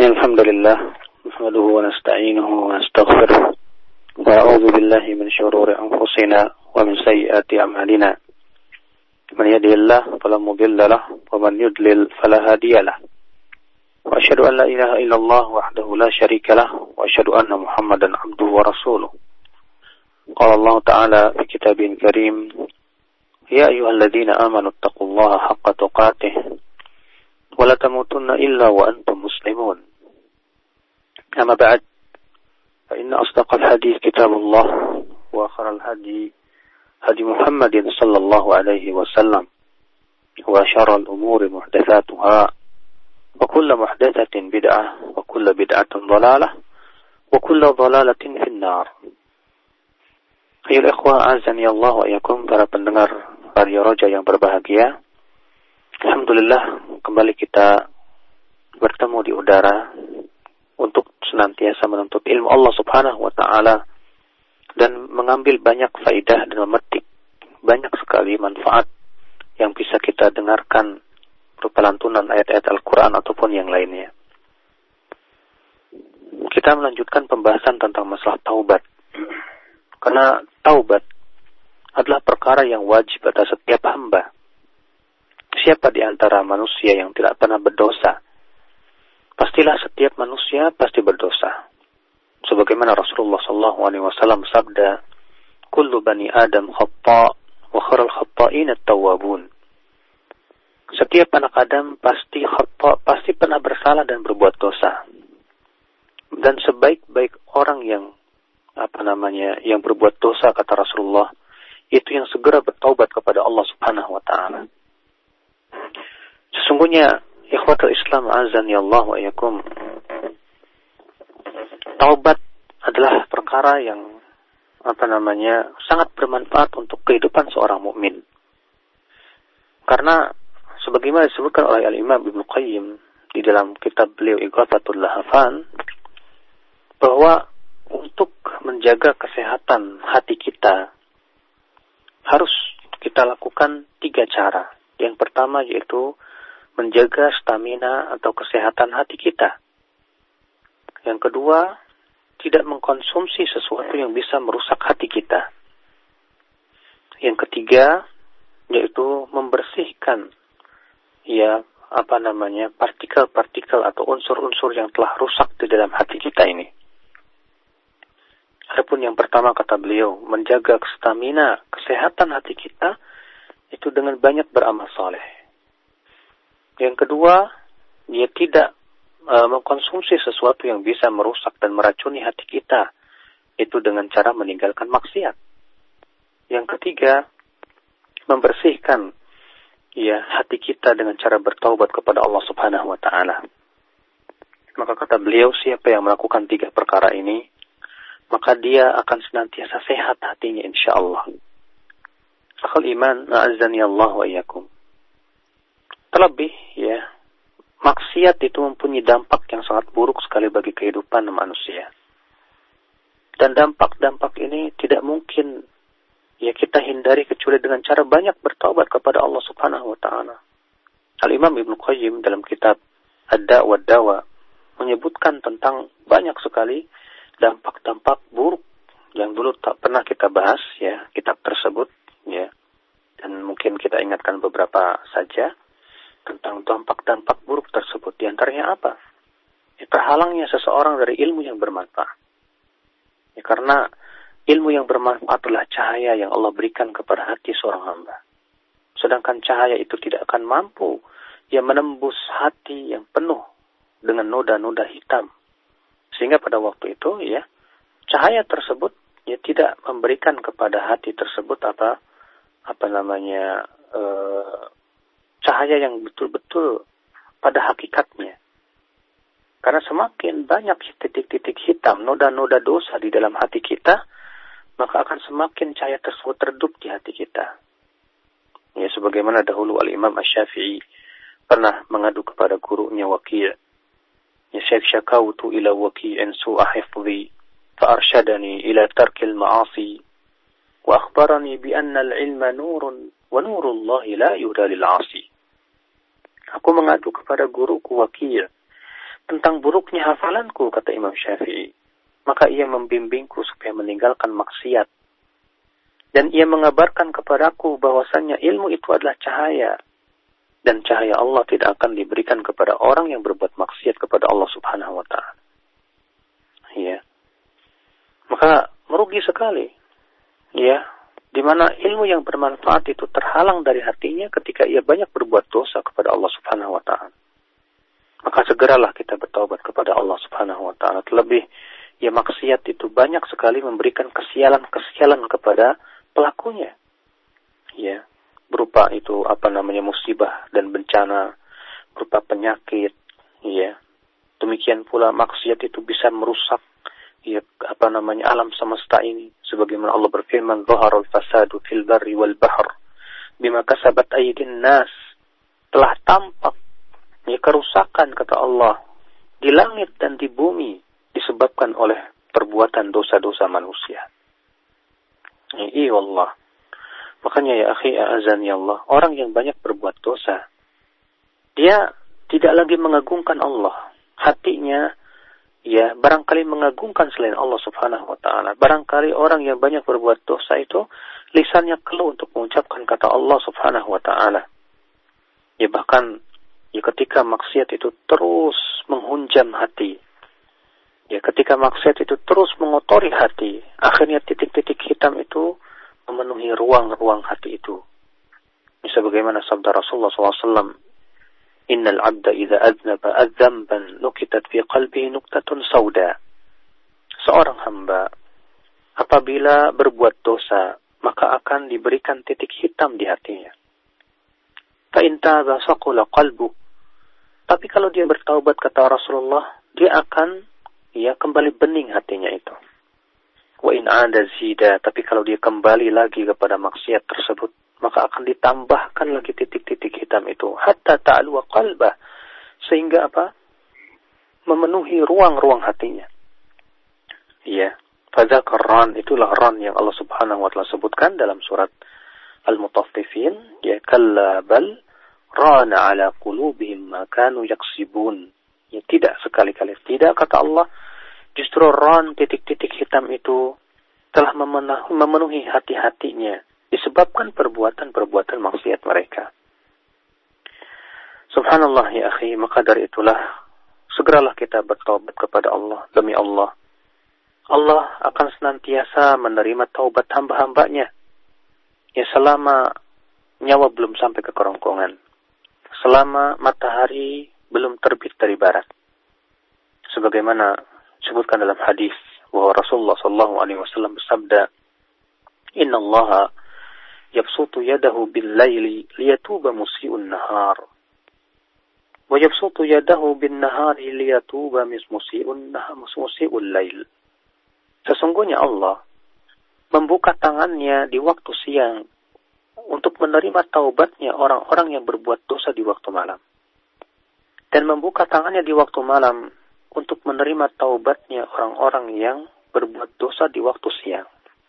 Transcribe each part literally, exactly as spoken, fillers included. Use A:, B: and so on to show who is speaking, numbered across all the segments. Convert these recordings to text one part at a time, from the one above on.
A: الحمد لله نحمده ونستعينه ونستغفره ونعوذ بالله من شرور أنفسنا ومن سيئات أعمالنا من يهده الله فلا مضل له ومن يضلل فلا هادي له وأشهد أن لا إله إلا الله وحده لا شريك له وأشهد أن محمدا عبده ورسوله قال الله تعالى في كتابه الكريم يا أيها الذين آمنوا اتقوا الله حق تقاته ولا تموتن إلا وأنتم مسلمون أما بعد فإن أصدق الحديث كتاب الله وآخر الهدي هدي محمد صلى الله عليه وسلم وشر الأمور محدثاتها وكل محدثة بدعة وكل بدعة ضلالة وكل ضلالة في النار. Ayol ikhwah azani Allah wa iyakum, para pendengar Radio Roja yang berbahagia. Alhamdulillah, kembali kita bertemu di udara untuk senantiasa menuntut ilmu Allah Subhanahu wa taala dan mengambil banyak faidah dan memetik banyak sekali manfaat yang bisa kita dengarkan berupa lantunan ayat-ayat Al-Qur'an ataupun yang lainnya. Kita melanjutkan pembahasan tentang masalah taubat. Karena taubat adalah perkara yang wajib atas setiap hamba. Siapa di antara manusia yang tidak pernah berdosa? Pastilah setiap manusia pasti berdosa. Sebagaimana Rasulullah sallallahu alaihi wasallam sabda, "Kullu bani Adam khata' wa khairul khata'in at-tawwabun." Setiap anak Adam pasti khata', pasti pernah bersalah dan berbuat dosa. Dan sebaik-baik orang yang apa namanya, yang berbuat dosa, kata Rasulullah, itu yang segera bertaubat kepada Allah Subhanahu wa taala. Sesungguhnya ikhwatul Islam azani Allah wa iyakum, taubat adalah perkara yang apa namanya sangat bermanfaat untuk kehidupan seorang mukmin. Karena sebagaimana disebutkan oleh Al-Imam Ibnu Qayyim di dalam kitab beliau Ighathatul Lahafan, bahwa untuk menjaga kesehatan hati kita harus kita lakukan tiga cara. Yang pertama yaitu menjaga stamina atau kesehatan hati kita. Yang kedua, tidak mengkonsumsi sesuatu yang bisa merusak hati kita. Yang ketiga, yaitu membersihkan ya apa namanya partikel-partikel atau unsur-unsur yang telah rusak di dalam hati kita ini. Adapun yang pertama, kata beliau, menjaga stamina, kesehatan hati kita itu dengan banyak beramal saleh. Yang kedua, dia tidak e, mengkonsumsi sesuatu yang bisa merusak dan meracuni hati kita, itu dengan cara meninggalkan maksiat. Yang ketiga, membersihkan ya hati kita dengan cara bertaubat kepada Allah Subhanahu wa taala. Maka kata beliau, siapa yang melakukan tiga perkara ini, maka dia akan senantiasa sehat hatinya insyaallah. Akhul iman, a'azzani Allah wa iyyakum. Terlebih ya, maksiat itu mempunyai dampak yang sangat buruk sekali bagi kehidupan manusia. Dan dampak-dampak ini tidak mungkin ya kita hindari kecuali dengan cara banyak bertaubat kepada Allah Subhanahu wa taala. Al-Imam Ibnu Qayyim dalam kitab Ad-Da' wa Dawa menyebutkan tentang banyak sekali dampak-dampak buruk yang dulu tak pernah kita bahas ya kitab tersebut ya, dan mungkin kita ingatkan beberapa saja tentang dampak-dampak buruk tersebut. Di antaranya apa? Ya, terhalangnya seseorang dari ilmu yang bermanfaat. Ya, karena ilmu yang bermanfaat adalah cahaya yang Allah berikan kepada hati seorang hamba. Sedangkan cahaya itu tidak akan mampu ya menembus hati yang penuh dengan noda-noda hitam. Sehingga pada waktu itu ya cahaya tersebut ya tidak memberikan kepada hati tersebut apa apa namanya e, cahaya yang betul-betul pada hakikatnya. Karena semakin banyak titik-titik hitam, noda-noda dosa di dalam hati kita, maka akan semakin cahaya tersebut redup di hati kita. Ya sebagaimana dahulu Al-Imam Asy-Syafi'i pernah mengadu kepada gurunya Waqi'. Ya Syekh, syakautu ila waqi'in su'a hifdhi fa'arsyadani ila tarkil ma'asi wa akhbarani bi anna al-ilma nurun wa nurullahi la yuhda lil 'asi. Aku mengadu kepada guruku Waqi' tentang buruknya hafalanku, kata Imam Syafi'i. Maka ia membimbingku supaya meninggalkan maksiat. Dan ia mengabarkan kepadaku bahwasannya ilmu itu adalah cahaya. Dan cahaya Allah tidak akan diberikan kepada orang yang berbuat maksiat kepada Allah Subhanahu wa Ta'ala. Ya. Maka merugi sekali. Ya. Di mana ilmu yang bermanfaat itu terhalang dari hatinya ketika ia banyak berbuat dosa kepada Allah Subhanahu wa Ta'ala. Maka segeralah kita bertaubat kepada Allah Subhanahu wa Ta'ala. Terlebih, ya maksiat itu banyak sekali memberikan kesialan-kesialan kepada pelakunya. Ya. Berupa itu apa namanya musibah dan bencana, berupa penyakit, ya. Demikian pula maksiat itu bisa merusak ya apa namanya alam semesta ini, sebagaimana Allah berfirman, "Dhaharul fasadu fil barri wal bahr bima kasabat aydin nas." Telah tampak ya kerusakan, kata Allah, di langit dan di bumi disebabkan oleh perbuatan dosa-dosa manusia. Iya Allah. Makanya ya akhi a'azani Allah, orang yang banyak berbuat dosa, dia tidak lagi mengagungkan Allah. Hatinya ya barangkali mengagungkan selain Allah Subhanahu wa Ta'ala. Barangkali orang yang banyak berbuat dosa itu lisannya keluh untuk mengucapkan kata Allah Subhanahu wa Ta'ala. Ya bahkan ya ketika maksiat itu terus menghunjam hati, ya ketika maksiat itu terus mengotori hati, akhirnya titik-titik hitam itu memenuhi ruang-ruang hati itu. Sebagaimana sabda Rasulullah shallallahu alaihi wasallam, "Innal abda idza aznaba adzamban nukitat fi qalbihi nuktatun sauda." Seorang hamba apabila berbuat dosa, maka akan diberikan titik hitam di hatinya. Fa in taba saqula qalbu. Tapi kalau dia bertaubat, kata Rasulullah, dia akan ya kembali bening hatinya itu. Wa in 'ada zida, tapi kalau dia kembali lagi kepada maksiat tersebut, maka akan ditambahkan lagi titik-titik hitam itu hatta ta'lu qalbah, sehingga apa? Memenuhi ruang-ruang hatinya. Iya, fadzakar ran, itulah ran yang Allah Subhanahu wa Ta'ala sebutkan dalam surat Al-Mutaffifin, ya kalla bal rana ala qulubihim ma kanu yaksibun. Ya tidak, sekali-kali tidak, kata Allah. Justru ran, titik-titik hitam itu telah memenuhi, memenuhi hati-hatinya disebabkan perbuatan-perbuatan maksiat mereka. Subhanallah ya akhi, maka dari itulah segeralah kita bertaubat kepada Allah. Demi Allah, Allah akan senantiasa menerima taubat hamba-hambanya ya selama nyawa belum sampai ke kerongkongan, selama matahari belum terbit dari barat. Sebagaimana disebutkan dalam hadis bahwa Rasulullah sallallahu alaihi wasallam bersabda, "Inna Allah yabsutu yadahu bil-laili liyatuba musii'un nahar, wa yabsutu yadahu bin-nahari liyatuba musii'un nahar musii'ul lail." Sesungguhnya Allah membuka tangannya di waktu siang untuk menerima taubatnya orang-orang yang berbuat dosa di waktu malam, dan membuka tangannya di waktu malam untuk menerima taubatnya orang-orang yang berbuat dosa di waktu siang.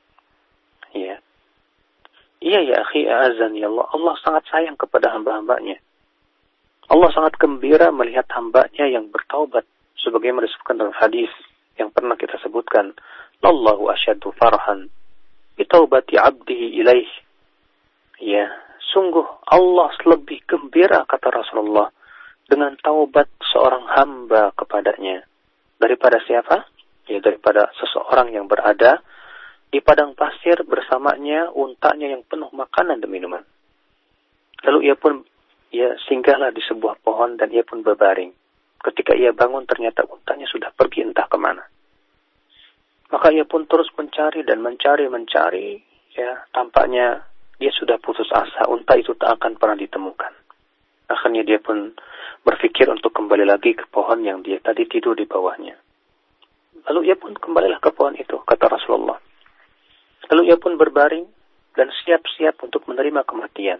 A: Ya. Iya ya akhi a'azani Allah, Allah sangat sayang kepada hamba-hambanya. Allah sangat gembira melihat hambanya yang bertaubat, sebagaimana disebutkan dalam hadis yang pernah kita sebutkan, "Allahu asyaddu farhan bi taubati 'abdihi ilaih." Ya, sungguh Allah lebih gembira, kata Rasulullah, dengan taubat seorang hamba kepadanya daripada siapa? Ya, daripada seseorang yang berada di padang pasir bersamanya untanya yang penuh makanan dan minuman. Lalu ia pun ya singgahlah di sebuah pohon dan ia pun berbaring. Ketika ia bangun ternyata untanya sudah pergi entah kemana. Maka ia pun terus mencari dan mencari mencari. Ya, tampaknya dia sudah putus asa, unta itu tak akan pernah ditemukan. Akhirnya dia pun berpikir untuk kembali lagi ke pohon yang dia tadi tidur di bawahnya. Lalu ia pun kembalilah ke pohon itu, kata Rasulullah. Lalu ia pun berbaring dan siap-siap untuk menerima kematian.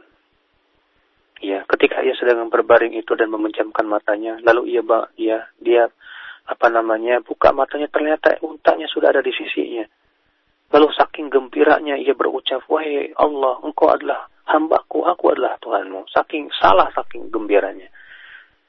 A: Ya, ketika ia sedang berbaring itu dan memejamkan matanya, lalu ia dia dia apa namanya buka matanya, ternyata untanya sudah ada di sisinya. Lalu saking gembiranya ia berucap, "Wahai Allah, Engkau adalah hambaku, aku adalah Tuhanmu." Saking salah, saking gembiranya.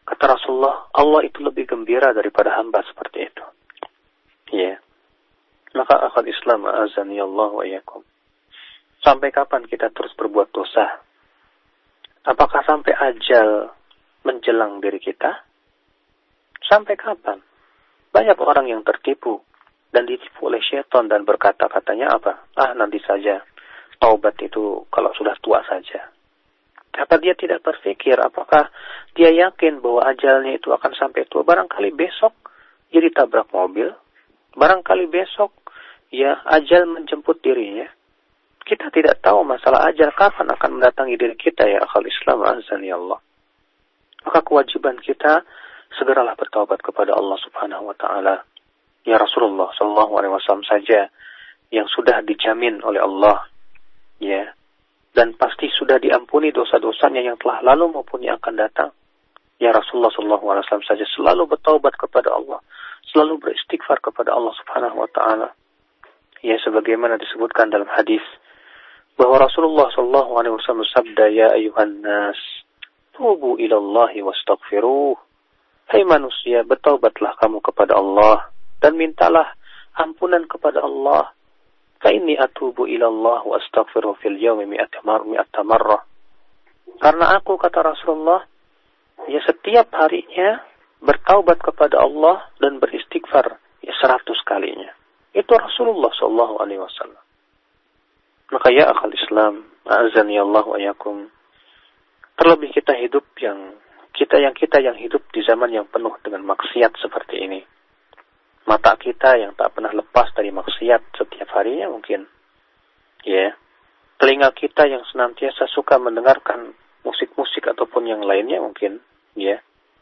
A: Kata Rasulullah, Allah itu lebih gembira daripada hamba seperti itu. Ya. Maka akhal Islam azani Allah wa iyyakum. Sampai kapan kita terus berbuat dosa? Apakah sampai ajal menjelang diri kita? Sampai kapan? Banyak orang yang tertipu dan ditipu oleh syaitan dan berkata katanya apa? Ah, nanti saja. Taubat itu kalau sudah tua saja. Apa dia tidak berpikir, apakah dia yakin bahwa ajalnya itu akan sampai tua? Barangkali besok dia ditabrak mobil, barangkali besok ya ajal menjemput dirinya. Kita tidak tahu masalah ajal kapan akan mendatangi diri kita, ya akhal Islam azani Allah. Maka kewajiban kita segeralah bertaubat kepada Allah Subhanahu wa taala. Ya Rasulullah sallallahu alaihi wasallam saja yang sudah dijamin oleh Allah, ya, dan pasti sudah diampuni dosa-dosanya yang telah lalu maupun yang akan datang. Ya Rasulullah sallallahu alaihi wasallam saja selalu bertaubat kepada Allah, selalu beristighfar kepada Allah Subhanahu wa taala. Ya, sebagaimana disebutkan dalam hadis bahwa Rasulullah sallallahu alaihi wasallam bersabda, "Ya ayuhan nas, tubu ila Allah wastaghfiruh." Hai manusia, bertaubatlah kamu kepada Allah dan mintalah ampunan kepada Allah. Fa inni atubu ila Allah wa astaghfiru fil yawmi mi'ata marrah. Karena aku, kata Rasulullah, ya setiap harinya bertaubat kepada Allah dan beristighfar ya seratus kalinya. Itu Rasulullah sallallahu alaihi wasallam. Maka ya akhal Islam, a'azani Allah wa iyyakum. Terlebih kita hidup yang kita yang kita yang hidup di zaman yang penuh dengan maksiat seperti ini. Mata kita yang tak pernah lepas dari maksiat setiap harinya mungkin. Ya. Telinga kita yang senantiasa suka mendengarkan musik-musik ataupun yang lainnya mungkin. Ya.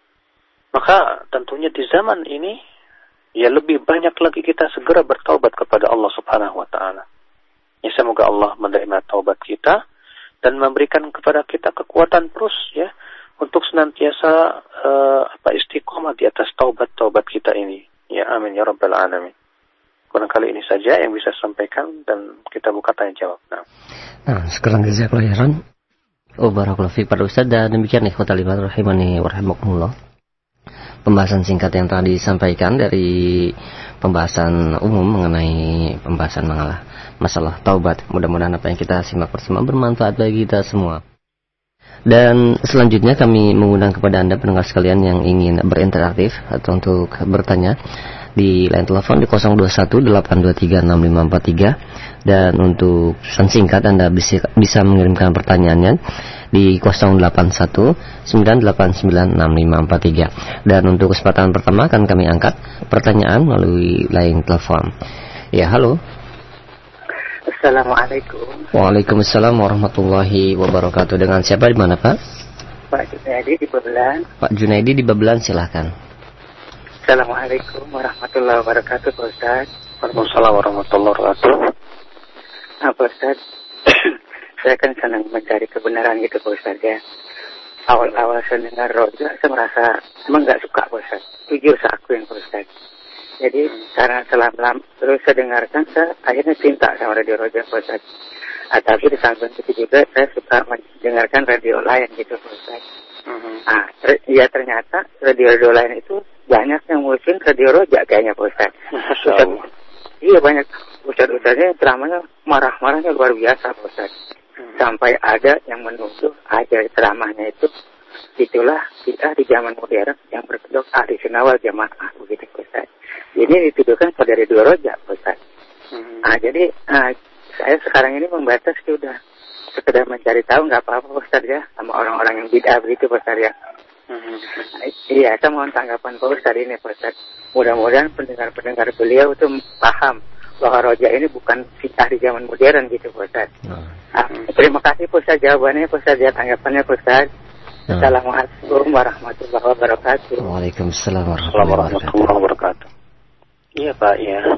A: Maka tentunya di zaman ini, ya lebih banyak lagi kita segera bertaubat kepada Allah Subhanahu wa taala. Ya, semoga Allah menerima taubat kita dan memberikan kepada kita kekuatan terus ya untuk senantiasa uh, apa istiqomah di atas taubat-taubat kita ini. Ya amin ya rabbal alamin. Barangkali ini saja yang bisa sampaikan dan kita buka tanya jawab. Nah,
B: nah sekarang jazakallahu khairan. Oh barakallahu fiik para ustaz, dan demikian ikhwatal iman rahimani wa rahimakumullah. Pembahasan singkat yang telah disampaikan dari pembahasan umum mengenai pembahasan mengalah masalah taubat. Mudah-mudahan apa yang kita simak bersama bermanfaat bagi kita semua. Dan selanjutnya kami mengundang kepada Anda pendengar sekalian yang ingin berinteraktif atau untuk bertanya di line telepon di nol dua satu delapan dua tiga enam lima empat tiga, dan untuk pesan singkat Anda bisa, bisa mengirimkan pertanyaannya di nol delapan satu sembilan delapan sembilan enam lima empat tiga. Dan untuk kesempatan pertama akan kami angkat pertanyaan melalui line telepon. Ya, halo.
C: Assalamualaikum.
B: Waalaikumsalam warahmatullahi wabarakatuh. Dengan siapa, di mana Pak?
C: Pak Junaidi di Babelan.
B: Pak Junaidi di Babelan, silahkan.
C: Assalamualaikum warahmatullahi wabarakatuh, Pak Ustaz.
A: Waalaikumsalam warahmatullahi wabarakatuh.
C: Nah, Pak Ustaz, saya kan senang mencari kebenaran gitu, Pak Ustaz ya. Awal-awal saya dengar roja, saya merasa emang nggak suka, Pak Ustaz. Jujur saya akuin, Pak Ustaz. Jadi karena selama terus saya dengarkan, saya akhirnya cinta sama radio roja, Pak Ustaz. Ah, tapi di samping itu juga saya suka mendengarkan radio lain gitu, Pak Ustaz. Uh-huh. Ah, ter- ya ternyata radio-radio lain itu banyak yang ngurusin radio roja kayaknya, Pak Ustaz. Ustaz iya banyak Ustaz-ustaznya ceramahnya marah-marahnya luar biasa, Pak Ustaz. Uh-huh. Sampai ada yang menuduh ajar ceramahnya itu itulah kita di zaman modern yang berkedok ahli sunnah wal jamaah begitu, Pak Ustaz. Ini dituduhkan pada radio roja, Pak Ustaz. Hmm. Nah, jadi nah, saya sekarang ini membatas sudah sekedar mencari tahu, nggak apa-apa, Pak Ustaz ya, sama orang-orang yang bid'ah begitu, Pak Ustaz ya. Hmm. Nah, iya, saya mohon tanggapan Pak Ustaz ini, Pak Ustaz. Mudah-mudahan pendengar-pendengar beliau itu paham bahwa roja ini bukan bid'ah di zaman modern gitu, Pak Ustaz. Hmm. Nah, terima kasih Pak Ustaz jawabannya, Pak Ustaz ya, tanggapannya, Pak Ustaz. Hmm. Assalamualaikum warahmatullahi wabarakatuh.
B: Waalaikumsalam warahmatullahi wabarakatuh.
A: Iya Pak, ya.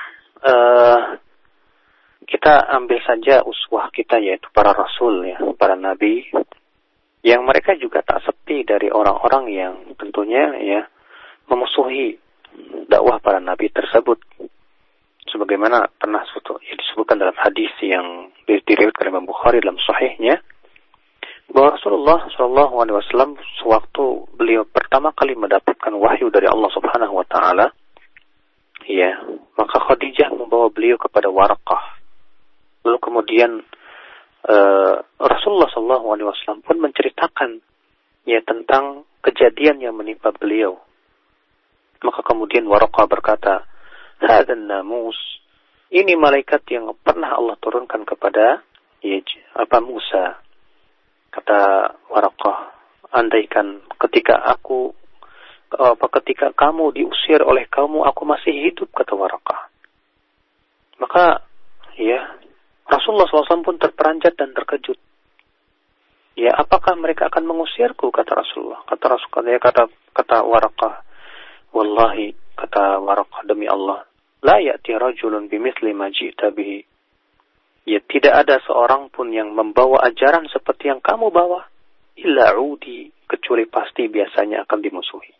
A: Uh, kita ambil saja uswah kita, yaitu para rasul ya, para nabi, yang mereka juga tak sepi dari orang-orang yang tentunya ya memusuhi dakwah para nabi tersebut. Sebagaimana pernah disebutkan dalam hadis yang diriwayatkan oleh Imam Bukhari dalam sahihnya, bahwa Rasulullah Shallallahu Alaihi Wasallam sewaktu beliau pertama kali mendapatkan wahyu dari Allah Subhanahu Wa Taala, ya, maka Khadijah membawa beliau kepada Waraqah. Lalu kemudian uh, Rasulullah Shallallahu Alaihi Wasallam pun menceritakan ya tentang kejadian yang menimpa beliau. Maka kemudian Waraqah berkata, "Hadan namus, ini malaikat yang pernah Allah turunkan kepada ya, apa Musa." Kata Waraqah, andaikan ketika aku, apa ketika kamu diusir oleh kaummu, aku masih hidup, kata Waraqah. Maka, ya, Rasulullah shallallahu alaihi wasallam pun terperanjat dan terkejut. Ya, apakah mereka akan mengusirku, kata Rasulullah. Kata Rasulullah, kata kata Waraqah, wallahi, kata Waraqah, demi Allah, la ya'ti rajulun bimithli ma ji'ta bihi. Ya, tidak ada seorang pun yang membawa ajaran seperti yang kamu bawa. Illa udi, kecuali pasti biasanya akan dimusuhi.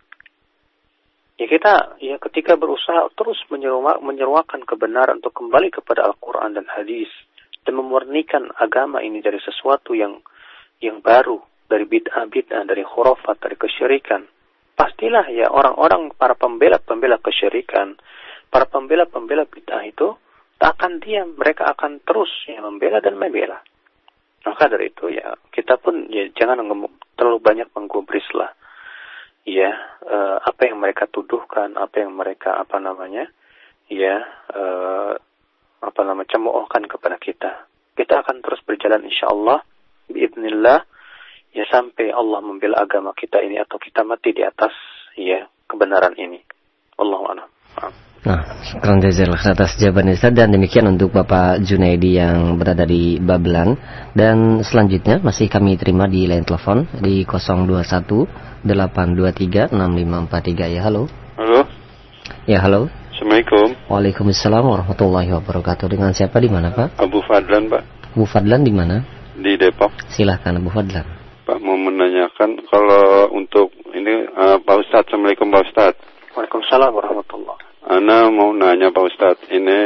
A: Ya kita, ya ketika berusaha terus menyeruak, menyeruakan kebenaran untuk kembali kepada Al-Quran dan Hadis dan memurnikan agama ini dari sesuatu yang yang baru, dari bid'ah-bid'ah, dari khurafat, dari kesyirikan. Pastilah ya orang-orang, para pembela-pembela kesyirikan, para pembela-pembela bid'ah itu akan diam, mereka akan terus ya, membela dan membela. Maka dari itu ya kita pun ya jangan terlalu banyak menggubrislah ya eh, apa yang mereka tuduhkan, apa yang mereka apa namanya ya eh, apa namanya cemoohkan kepada kita. Kita akan terus berjalan insyaallah biidznillah ya sampai Allah membela agama kita ini atau kita mati di atas ya kebenaran ini. Wallahu a'lam.
B: Nah, syukran jazakallahu atas jawaban Ustaz, dan demikian untuk Bapak Junaidi yang berada di Babelan. Dan selanjutnya masih kami terima di line telepon di nol dua satu delapan dua tiga enam lima empat tiga. Ya, halo.
D: Halo.
B: Ya, halo.
D: Assalamualaikum.
B: Waalaikumsalam warahmatullahi wabarakatuh. Dengan siapa, di mana, Pak?
D: Abu Fadlan, Pak.
B: Abu Fadlan di mana?
D: Di Depok.
B: Silahkan Abu Fadlan.
D: Pak, mau menanyakan kalau untuk ini uh, Pak Ustadz. Assalamualaikum Pak Ustadz.
A: Waalaikumsalam warahmatullahi.
D: Ana mau nanya Pak Ustadz, ini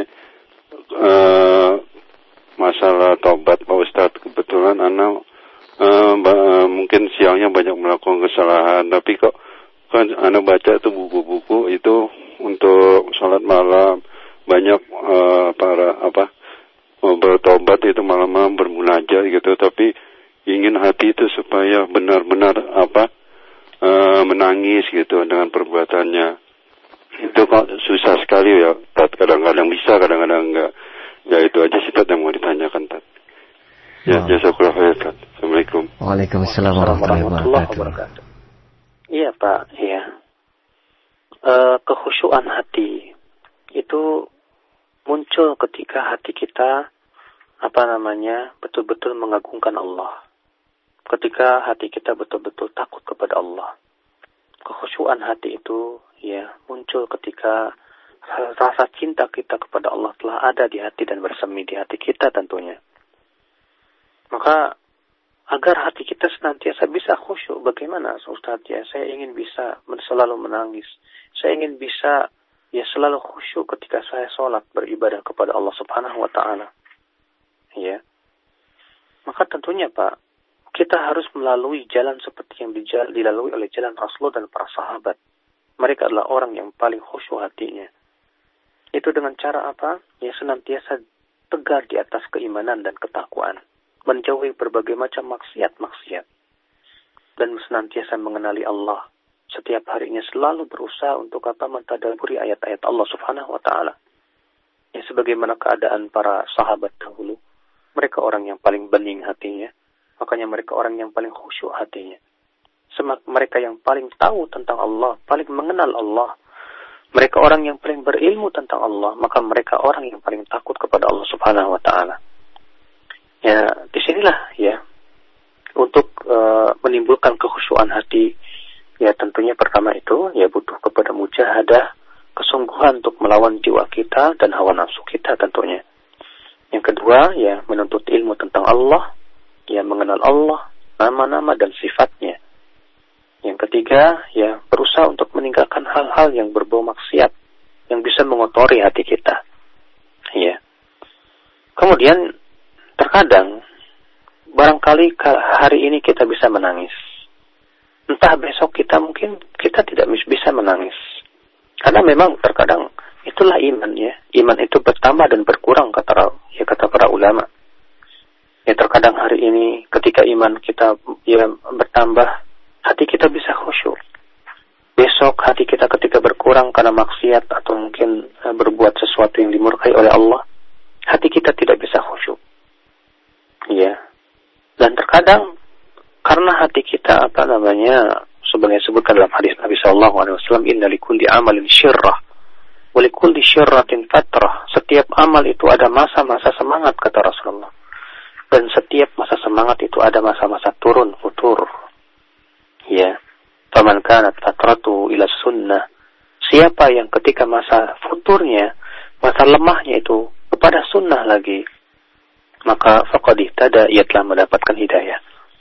D: uh, masalah taubat Pak Ustadz. Kebetulan Ana uh, ba- mungkin siangnya banyak melakukan kesalahan, tapi kok kan Ana baca tuh buku-buku itu untuk sholat malam, banyak uh, para apa bertobat itu malam-malam bermunajat gitu, tapi ingin hati itu supaya benar-benar apa uh, menangis gitu dengan perbuatannya. Itu kok susah sekali ya, Tat. Kadang-kadang bisa, kadang-kadang enggak. Ya itu aja sih, Tat, yang mau ditanyakan, Tat. Ya, wow. Jazakallahu khairan, Tat. Assalamualaikum.
B: Waalaikumsalam warahmatullahi wabarakatuh.
A: Iya, Pak. Iya. E, kekhusyuan hati itu muncul ketika hati kita apa namanya betul-betul mengagungkan Allah. Ketika hati kita betul-betul takut kepada Allah. Kekhusyuan hati itu ya muncul ketika rasa cinta kita kepada Allah telah ada di hati dan bersemi di hati kita tentunya. Maka agar hati kita senantiasa bisa khusyuk, bagaimana Ustaz ya? Saya ingin bisa selalu menangis. Saya ingin bisa ya selalu khusyuk ketika saya sholat beribadah kepada Allah Subhanahu wa taala. Ya. Maka tentunya Pak, kita harus melalui jalan seperti yang dilalui oleh jalan Rasulullah dan para sahabat. Mereka adalah orang yang paling khusyuk hatinya. Itu dengan cara apa? Ya senantiasa tegar di atas keimanan dan ketakwaan. Menjauhi berbagai macam maksiat-maksiat. Dan senantiasa mengenali Allah. Setiap harinya selalu berusaha untuk apa? Mentadaburi ayat-ayat Allah Subhanahu wa taala. Ya sebagaimana keadaan para sahabat dahulu. Mereka orang yang paling bening hatinya. Makanya mereka orang yang paling khusyuk hatinya. Semak mereka yang paling tahu tentang Allah, paling mengenal Allah. Mereka orang yang paling berilmu tentang Allah, maka mereka orang yang paling takut kepada Allah Subhanahu wa taala. Ya, disinilah ya untuk uh, menimbulkan kekhusyuan hati, ya tentunya pertama itu ya butuh kepada mujahadah, kesungguhan untuk melawan jiwa kita dan hawa nafsu kita tentunya. Yang kedua ya menuntut ilmu tentang Allah, ya mengenal Allah, nama-nama dan sifatnya. Yang ketiga, ya berusaha untuk meninggalkan hal-hal yang berbau maksiat, yang bisa mengotori hati kita. Ya. Kemudian terkadang, barangkali hari ini kita bisa menangis. Entah besok kita mungkin kita tidak bisa menangis. Karena memang terkadang itulah iman ya. Iman itu bertambah dan berkurang kata ya kata para ulama. Ya terkadang hari ini ketika iman kita ya bertambah, hati kita bisa khusyuk. Besok hati kita ketika berkurang karena maksiat atau mungkin uh, berbuat sesuatu yang dimurkai oleh Allah, hati kita tidak bisa khusyuk. Ya. Dan terkadang karena hati kita apa namanya sebenarnya disebutkan dalam hadis Nabi sallallahu alaihi wasallam, inna likulli amalin syirrah wa likulli syirratin fatrah. Setiap amal itu ada masa-masa semangat kata Rasulullah. Dan setiap masa semangat itu ada masa-masa turun, futur. Ya. Faman kanat fatratu ila sunnah. Siapa yang ketika masa futurnya, masa lemahnya itu kepada sunnah lagi, maka faqad ihtada, ia telah mendapatkan hidayah.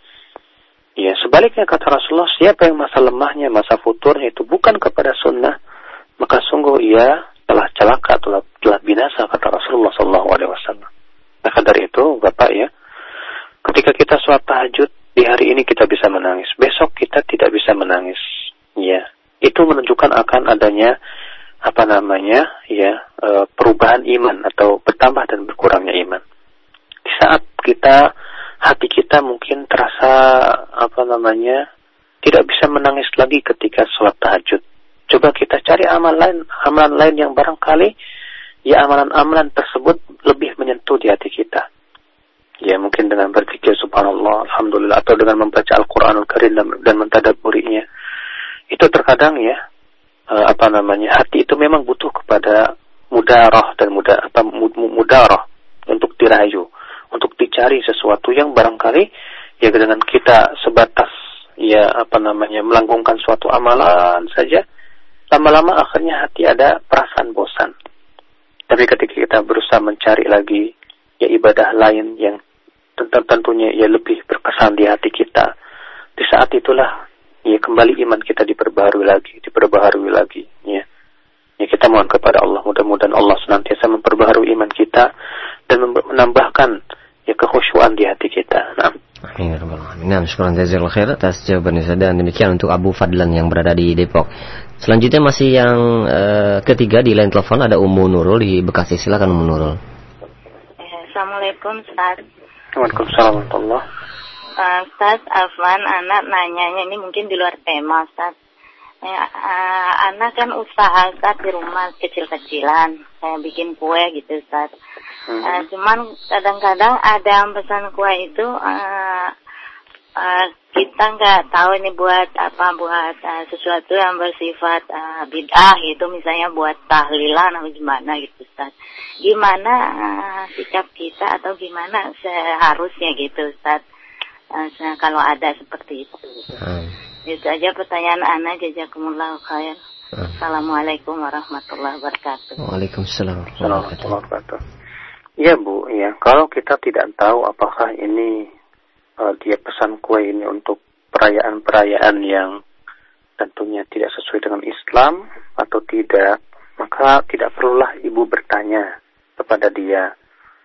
A: Ya, sebaliknya kata Rasulullah, siapa yang masa lemahnya, masa futurnya itu bukan kepada sunnah, maka sungguh ia telah celaka, telah, telah binasa kata Rasulullah sallallahu alaihi wasallam. Maka dari itu, Bapak ya, ketika kita sholat tahajud, di hari ini kita bisa menangis, besok kita tidak bisa menangis. Ya, itu menunjukkan akan adanya apa namanya, ya, e, perubahan iman atau bertambah dan berkurangnya iman. Di saat kita, hati kita mungkin terasa apa namanya, tidak bisa menangis lagi ketika sholat tahajud. Coba kita cari amal lain, amalan lain yang barangkali ya amalan-amalan tersebut lebih menyentuh di hati kita. Ya mungkin dengan berpikir subhanallah, alhamdulillah, atau dengan membaca Al-Quranul Karim dan, dan mentadabburinya. Itu terkadang ya, uh, apa namanya, hati itu memang butuh kepada mudarah dan muda, apa, mudarah untuk dirayu, untuk dicari sesuatu yang barangkali ya dengan kita sebatas ya apa namanya melanggengkan suatu amalan saja, lama-lama akhirnya hati ada perasaan bosan. Tapi ketika kita berusaha mencari lagi ya ibadah lain yang tentunya ya lebih berkesan di hati kita, di saat itulah ya kembali iman kita diperbaharui lagi, diperbaharui lagi. Ya, ya kita mohon kepada Allah, mudah-mudahan Allah senantiasa memperbaharui iman kita dan menambahkan ya kekhusyuan di hati kita. Nah,
B: amin ya rabbal alamin. Nah, syukran jazakallahu khair atas jawaban Ustaz, dan demikian untuk Abu Fadlan yang berada di Depok. Selanjutnya masih yang uh, ketiga di line telepon ada Ummu Nurul di Bekasi. Silakan Ummu Nurul.
E: Assalamualaikum Ustaz.
A: Waalaikumsalam warahmatullahi.
E: Uh, Ustaz, Afwan, anak nanyanya ini mungkin di luar tema Ustaz. Ya, uh, anak kan usaha Ustaz di rumah kecil-kecilan, kayak bikin kue gitu Ustaz. Hmm. Uh, cuman kadang-kadang ada yang pesan kue itu uh, uh, kita nggak tahu ini buat apa, buat uh, sesuatu yang bersifat uh, bid'ah gitu, misalnya buat tahlilan atau gimana gitu Ustaz. Gimana uh, sikap kita atau gimana seharusnya gitu Ustaz, uh, kalau ada seperti itu. Hmm. Itu aja pertanyaan ana, jazakumullahu khair. Hmm. Assalamualaikum warahmatullahi wabarakatuh.
B: Waalaikumsalam
A: warahmatullahi wabarakatuh. Ya Bu, ya kalau kita tidak tahu apakah ini uh, dia pesan kue ini untuk perayaan-perayaan yang tentunya tidak sesuai dengan Islam atau tidak, maka tidak perlulah ibu bertanya kepada dia,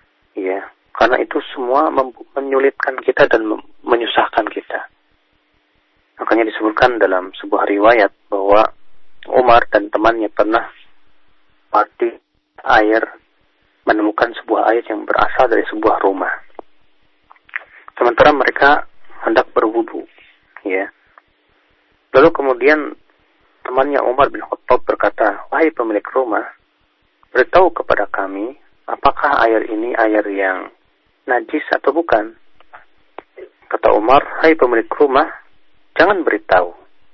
A: ya, karena itu semua menyulitkan kita dan menyusahkan kita. Makanya disebutkan dalam sebuah riwayat bahwa Umar dan temannya pernah mati air, menemukan sebuah air yang berasal dari sebuah rumah. Sementara mereka hendak berwudu, ya. Lalu kemudian temannya Umar bin Khattab berkata, wahai pemilik rumah, beritahu kepada kami, apakah air ini air yang najis atau bukan? Kata Umar, hai pemilik rumah, jangan beritahu.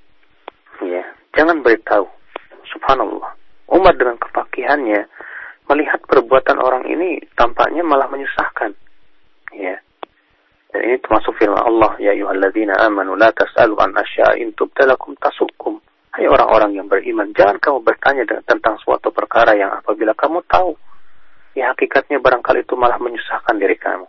A: Ya, jangan beritahu. Subhanallah. Umar dengan kefakihannya melihat perbuatan orang ini tampaknya malah menyusahkan. Ya. Dan ini termasuk firman Allah, ya ayyuhalladzina amanu la tas'alu an asya'in tubtalakum tasukum. Hai orang-orang yang beriman, jangan kamu bertanya tentang suatu perkara yang apabila kamu tahu, ya hakikatnya barangkali itu malah menyusahkan diri kamu.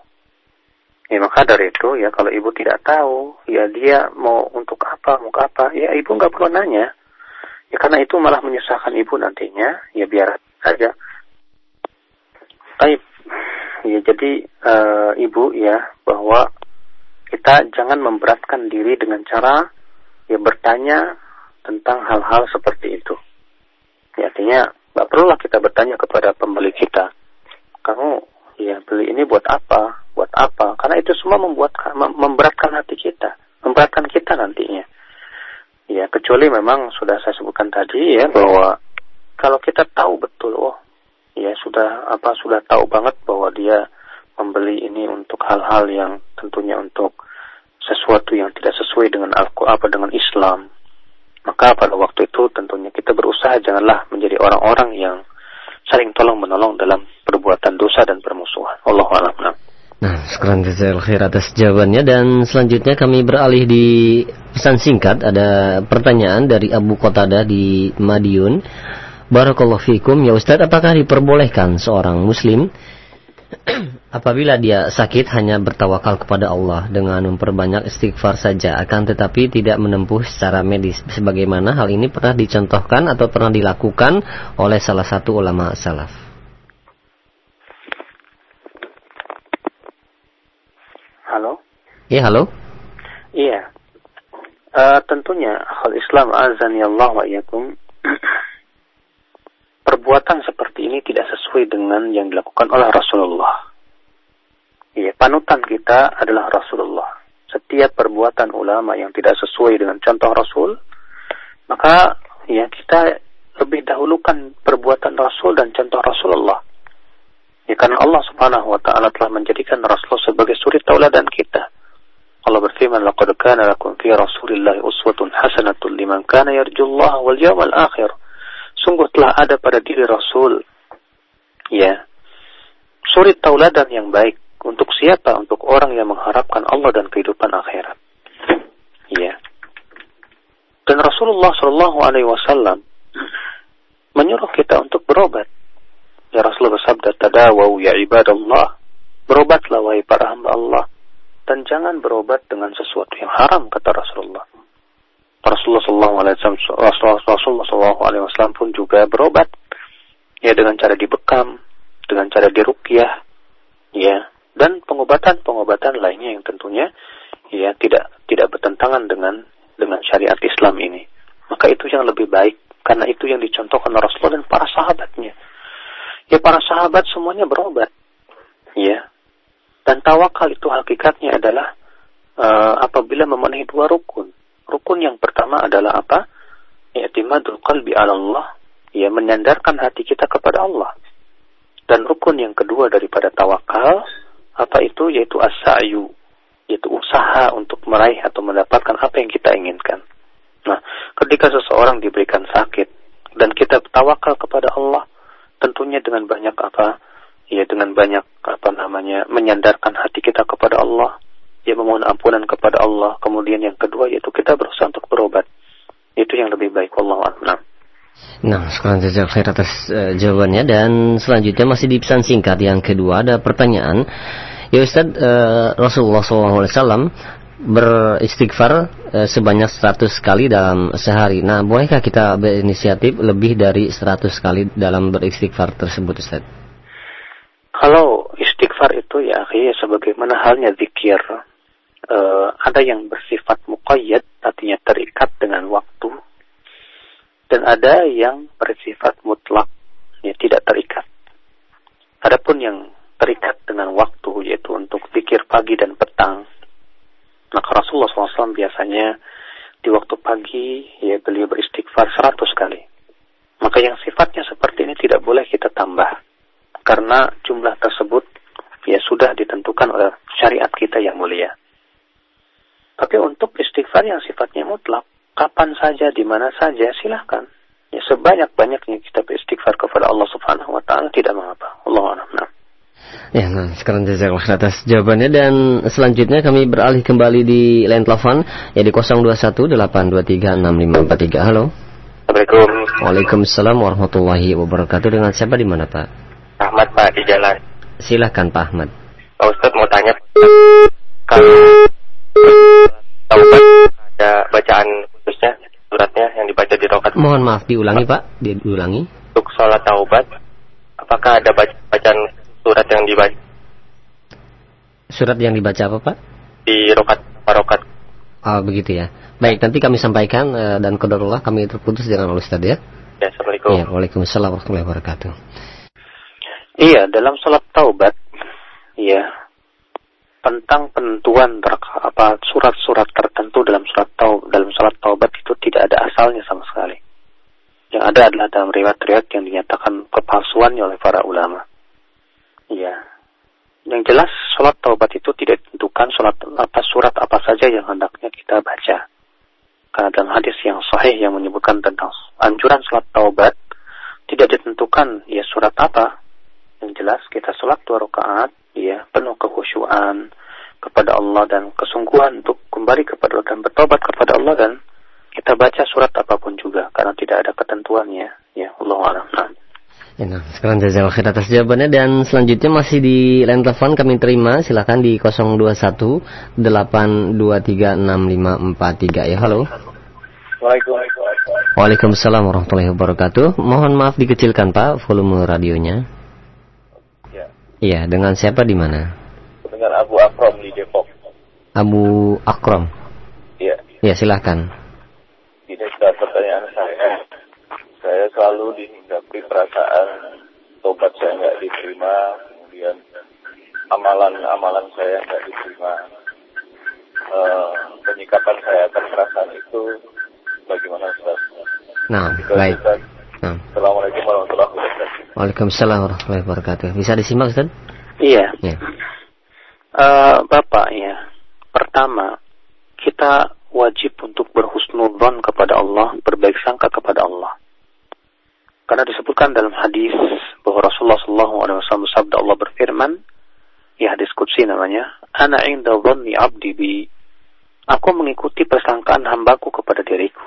A: Ya maka dari itu, ya kalau ibu tidak tahu, ya dia mau untuk apa, mau apa, ya ibu nggak perlu nanya. Ya karena itu malah menyusahkan ibu nantinya, ya biar saja. Baik, ya jadi uh, ibu ya bahwa kita jangan memberatkan diri dengan cara ya bertanya tentang hal-hal seperti itu. Ya, artinya nggak perlulah kita bertanya kepada pembeli kita, kamu ya beli ini buat apa, buat apa? Karena itu semua membuat memberatkan hati kita, memberatkan kita nantinya. Ya, kecuali memang sudah saya sebutkan tadi ya bahwa kalau kita tahu betul, oh ya sudah apa sudah tahu banget bahwa dia membeli ini untuk hal-hal yang tentunya untuk sesuatu yang tidak sesuai dengan Al-Quran apa dengan Islam, maka pada waktu itu tentunya kita berusaha janganlah menjadi orang-orang yang saling tolong menolong dalam perbuatan dosa dan permusuhan. Allahu a'lam.
B: Nah, sekarang jazakallahu khair atas jawabannya, dan selanjutnya kami beralih di pesan singkat. Ada pertanyaan dari Abu Qatadah di Madiun. Barakallahu fikum, ya Ustaz, apakah diperbolehkan seorang muslim apabila dia sakit hanya bertawakal kepada Allah dengan memperbanyak istighfar saja, akan tetapi tidak menempuh secara medis, sebagaimana hal ini pernah dicontohkan atau pernah dilakukan oleh salah satu ulama salaf?
A: Halo?
B: Iya, halo?
A: Iya. Uh, tentunya hal Islam azani Allah wa iyyakum, perbuatan seperti ini tidak sesuai dengan yang dilakukan oleh Rasulullah. Ya, panutan kita adalah Rasulullah. Setiap perbuatan ulama yang tidak sesuai dengan contoh Rasul, maka ya kita lebih dahulukan perbuatan Rasul dan contoh Rasulullah. Ya, karena Allah Subhanahu wa taala telah menjadikan Rasul sebagai suri tauladan kita. Allah berfirman, "Laqad kana lakum fi Rasulillahi uswatun hasanatun liman kana yarjullaha wal yawmal akhir." Sungguh telah ada pada diri Rasul, ya, suri tauladan yang baik. Untuk siapa? Untuk orang yang mengharapkan Allah dan kehidupan akhirat. Ya. Dan Rasulullah Shallallahu Alaihi Wasallam menyuruh kita untuk berobat. Ya, Rasulullah bersabda, "Tadawau ya ibadallah." Berobatlah wahai para hamba Allah, dan jangan berobat dengan sesuatu yang haram, kata Rasulullah. Rasulullah Shallallahu Alaihi Wasallam, Rasulullah Shallallahu Alaihi Wasallam pun juga berobat, ya, dengan cara dibekam, dengan cara diruqyah, ya, dan pengobatan-pengobatan lainnya yang tentunya, ya, tidak tidak bertentangan dengan dengan syariat Islam ini. Maka itu yang lebih baik, karena itu yang dicontohkan Rasulullah dan para sahabatnya. Ya, para sahabat semuanya berobat, ya, dan tawakal itu hakikatnya adalah uh, apabila memenuhi dua rukun. Rukun yang pertama adalah apa? I'timadul qalbi 'ala Allah, ya, menyandarkan hati kita kepada Allah. Dan rukun yang kedua daripada tawakal, apa itu? Yaitu as-sa'yu, yaitu usaha untuk meraih atau mendapatkan apa yang kita inginkan. Nah, ketika seseorang diberikan sakit dan kita tawakal kepada Allah, tentunya dengan banyak apa? Ya, dengan banyak apa namanya? menyandarkan hati kita kepada Allah. Ya, memohon ampunan kepada Allah. Kemudian yang kedua yaitu kita berusaha untuk berobat. Itu yang lebih baik. Wallahu a'lam.
B: Nah, sekarang jazakallahu khair atas uh, jawabannya, dan selanjutnya masih di pesan singkat yang kedua ada pertanyaan. Ya Ustaz, uh, Rasulullah shallallahu alaihi wasallam beristighfar uh, sebanyak seratus kali dalam sehari. Nah, bolehkah kita berinisiatif lebih dari seratus kali dalam beristighfar tersebut, Ustaz?
A: Kalau istighfar itu ya, ya sebagaimana halnya zikir. Uh, ada yang bersifat muqayyad, artinya terikat dengan waktu, dan ada yang bersifat mutlak, ya, tidak terikat. Adapun yang terikat dengan waktu, yaitu untuk zikir pagi dan petang, maka Rasulullah shallallahu alaihi wasallam biasanya di waktu pagi, ya, beliau beristighfar seratus kali. Maka yang sifatnya seperti ini tidak boleh kita tambah, karena jumlah tersebut ya sudah ditentukan oleh syariat kita yang mulia. Tapi untuk istighfar yang sifatnya mutlak, kapan saja, di mana saja, silahkan. Ya, sebanyak-banyaknya kita beristighfar kepada Allah Subhanahu wa taala tidak mengapa. Allahu a'lam.
B: Ya, nah, sekarang jazakallahu atas jawabannya, dan selanjutnya kami beralih kembali di line telepon ya di nol dua satu delapan dua tiga enam lima empat tiga. Halo.
F: Assalamualaikum.
B: Waalaikumsalam warahmatullahi wabarakatuh. Dengan siapa, di mana, Pak?
F: Ahmad, Pak, di jalan.
B: Silakan Pak Ahmad.
F: Pak Ustadz mau tanya, kalau taubat ada bacaan khususnya, suratnya yang dibaca di rakaat.
B: Mohon maaf, diulangi Pak, diulangi.
F: Untuk sholat taubat, apakah ada bacaan surat yang dibaca?
B: Surat yang dibaca apa, Pak?
F: di rokat parokat.
B: Oh begitu ya. Baik, nanti kami sampaikan uh, dan qadarullah kami terputus dengan Ustaz ya.
F: Ya, Assalamualaikum.
B: Ya, Waalaikumsalam warahmatullahi wabarakatuh.
A: Iya, dalam salat taubat, ya, tentang penentuan ter, apa surat-surat tertentu dalam surat tau dalam salat taubat itu tidak ada asalnya sama sekali. Yang ada adalah dalam riwayat-riwayat yang dinyatakan kepalsuannya oleh para ulama. Iya. Yang jelas salat taubat itu tidak ditentukan salat apa surat apa saja yang hendaknya kita baca. Karena dalam hadis yang sahih yang menyebutkan tentang anjuran salat taubat tidak ditentukan ya surat apa. Yang jelas kita salat dua rakaat ya penuh kekhusyuan kepada Allah dan kesungguhan untuk kembali kepada Allah dan bertobat kepada Allah, dan kita baca surat apapun juga karena tidak ada ketentuannya. Ya, Allahu a'lam.
B: Nah, sekarang jazakallahu khair atas jawabannya, dan selanjutnya masih di line telepon kami terima, silakan di nol dua satu delapan dua tiga enam lima empat tiga ya. Halo.
G: Waalaikumsalam.
B: Waalaikumsalam warahmatullahi wabarakatuh. Mohon maaf dikecilkan Pak volume radionya.
G: Ya.
B: Iya, dengan siapa di mana?
G: Dengan Abu Akram di Depok.
B: Abu Akram.
G: Iya.
B: Ya, silakan.
G: Ini sudah pertanyaan saya. Saya selalu dihinggapi perasaan tobat saya nggak diterima, kemudian amalan-amalan saya nggak diterima. E, penyikapan saya akan perasaan itu bagaimana Ustaz?
B: Nah, baik. Nah.
G: Assalamualaikum warahmatullahi wabarakatuh.
B: Waalaikumsalam warahmatullahi wabarakatuh. Bisa disimak Ustaz?
A: Iya.
B: Ya.
A: Uh, Bapak ya, pertama kita wajib untuk berhusnudzon kepada Allah, berbaik sangka kepada Allah. Karena disebutkan dalam hadis bahwa Rasulullah shallallahu alaihi wasallam bersabda, Allah berfirman, ya hadis qudsi namanya, ana inda dhanni abdi bi, aku mengikuti persangkaan hambaku kepada diriku.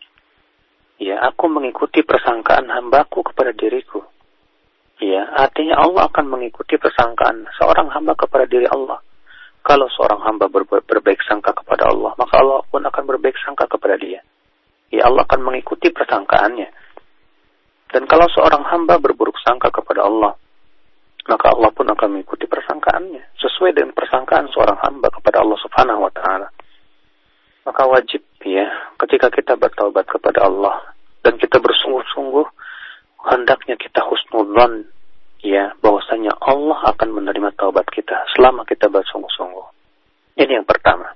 A: Ya, aku mengikuti persangkaan hambaku kepada diriku. Ya, artinya Allah akan mengikuti persangkaan seorang hamba kepada diri Allah. Kalau seorang hamba ber- berbaik sangka kepada Allah, maka Allah pun akan berbaik sangka kepada dia. Ya, Allah akan mengikuti persangkaannya. Dan kalau seorang hamba berburuk sangka kepada Allah, maka Allah pun akan mengikuti persangkaannya sesuai dengan persangkaan seorang hamba kepada Allah Subhanahu wa taala. Maka wajib ya, ketika kita bertaubat kepada Allah dan kita bersungguh-sungguh, hendaknya kita husnudzon ya bahwasanya Allah akan menerima taubat kita selama kita bersungguh-sungguh. Ini yang pertama.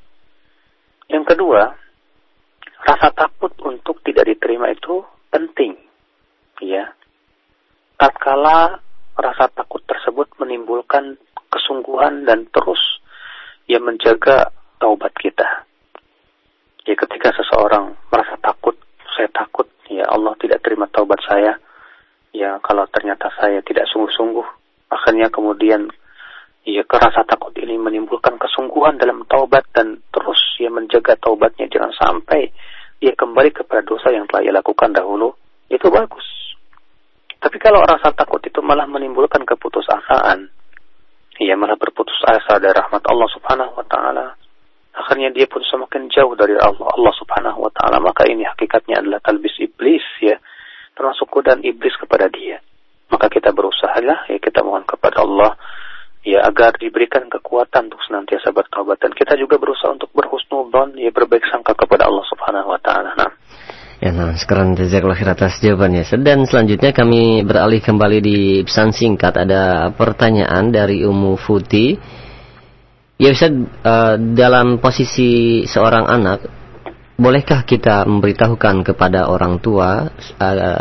A: Yang kedua, rasa takut untuk tidak diterima itu penting. Ya, tatkala rasa takut tersebut menimbulkan kesungguhan dan terus ya menjaga taubat kita. Ya, ketika seseorang merasa takut, saya takut ya Allah tidak terima taubat saya. Ya, kalau ternyata saya tidak sungguh-sungguh, akhirnya kemudian ya rasa takut ini menimbulkan kesungguhan dalam taubat dan terus ya menjaga taubatnya, jangan sampai dia kembali kepada dosa yang telah ia lakukan dahulu. Itu bagus. Tapi kalau rasa takut itu malah menimbulkan keputusasaan, ia malah berputus asa dari rahmat Allah Subhanahu wa taala, akhirnya dia pun semakin jauh dari Allah Allah Subhanahu wa taala, maka ini hakikatnya adalah talbis iblis ya, termasuk godaan iblis kepada dia. Maka kita berusahalah ya, kita mohon kepada Allah ya agar diberikan kekuatan untuk senantiasa bertaubat, dan kita juga berusaha untuk berhusnudzon ya, berbaik sangka kepada Allah Subhanahu wa taala. Nah,
B: ya, nah, sekarang jazakallahu khair atas jawabannya. Dan selanjutnya kami beralih kembali di pesan singkat. Ada pertanyaan dari Ummu Futi. Ya Ustaz, uh, dalam posisi seorang anak, bolehkah kita memberitahukan kepada orang tua, uh,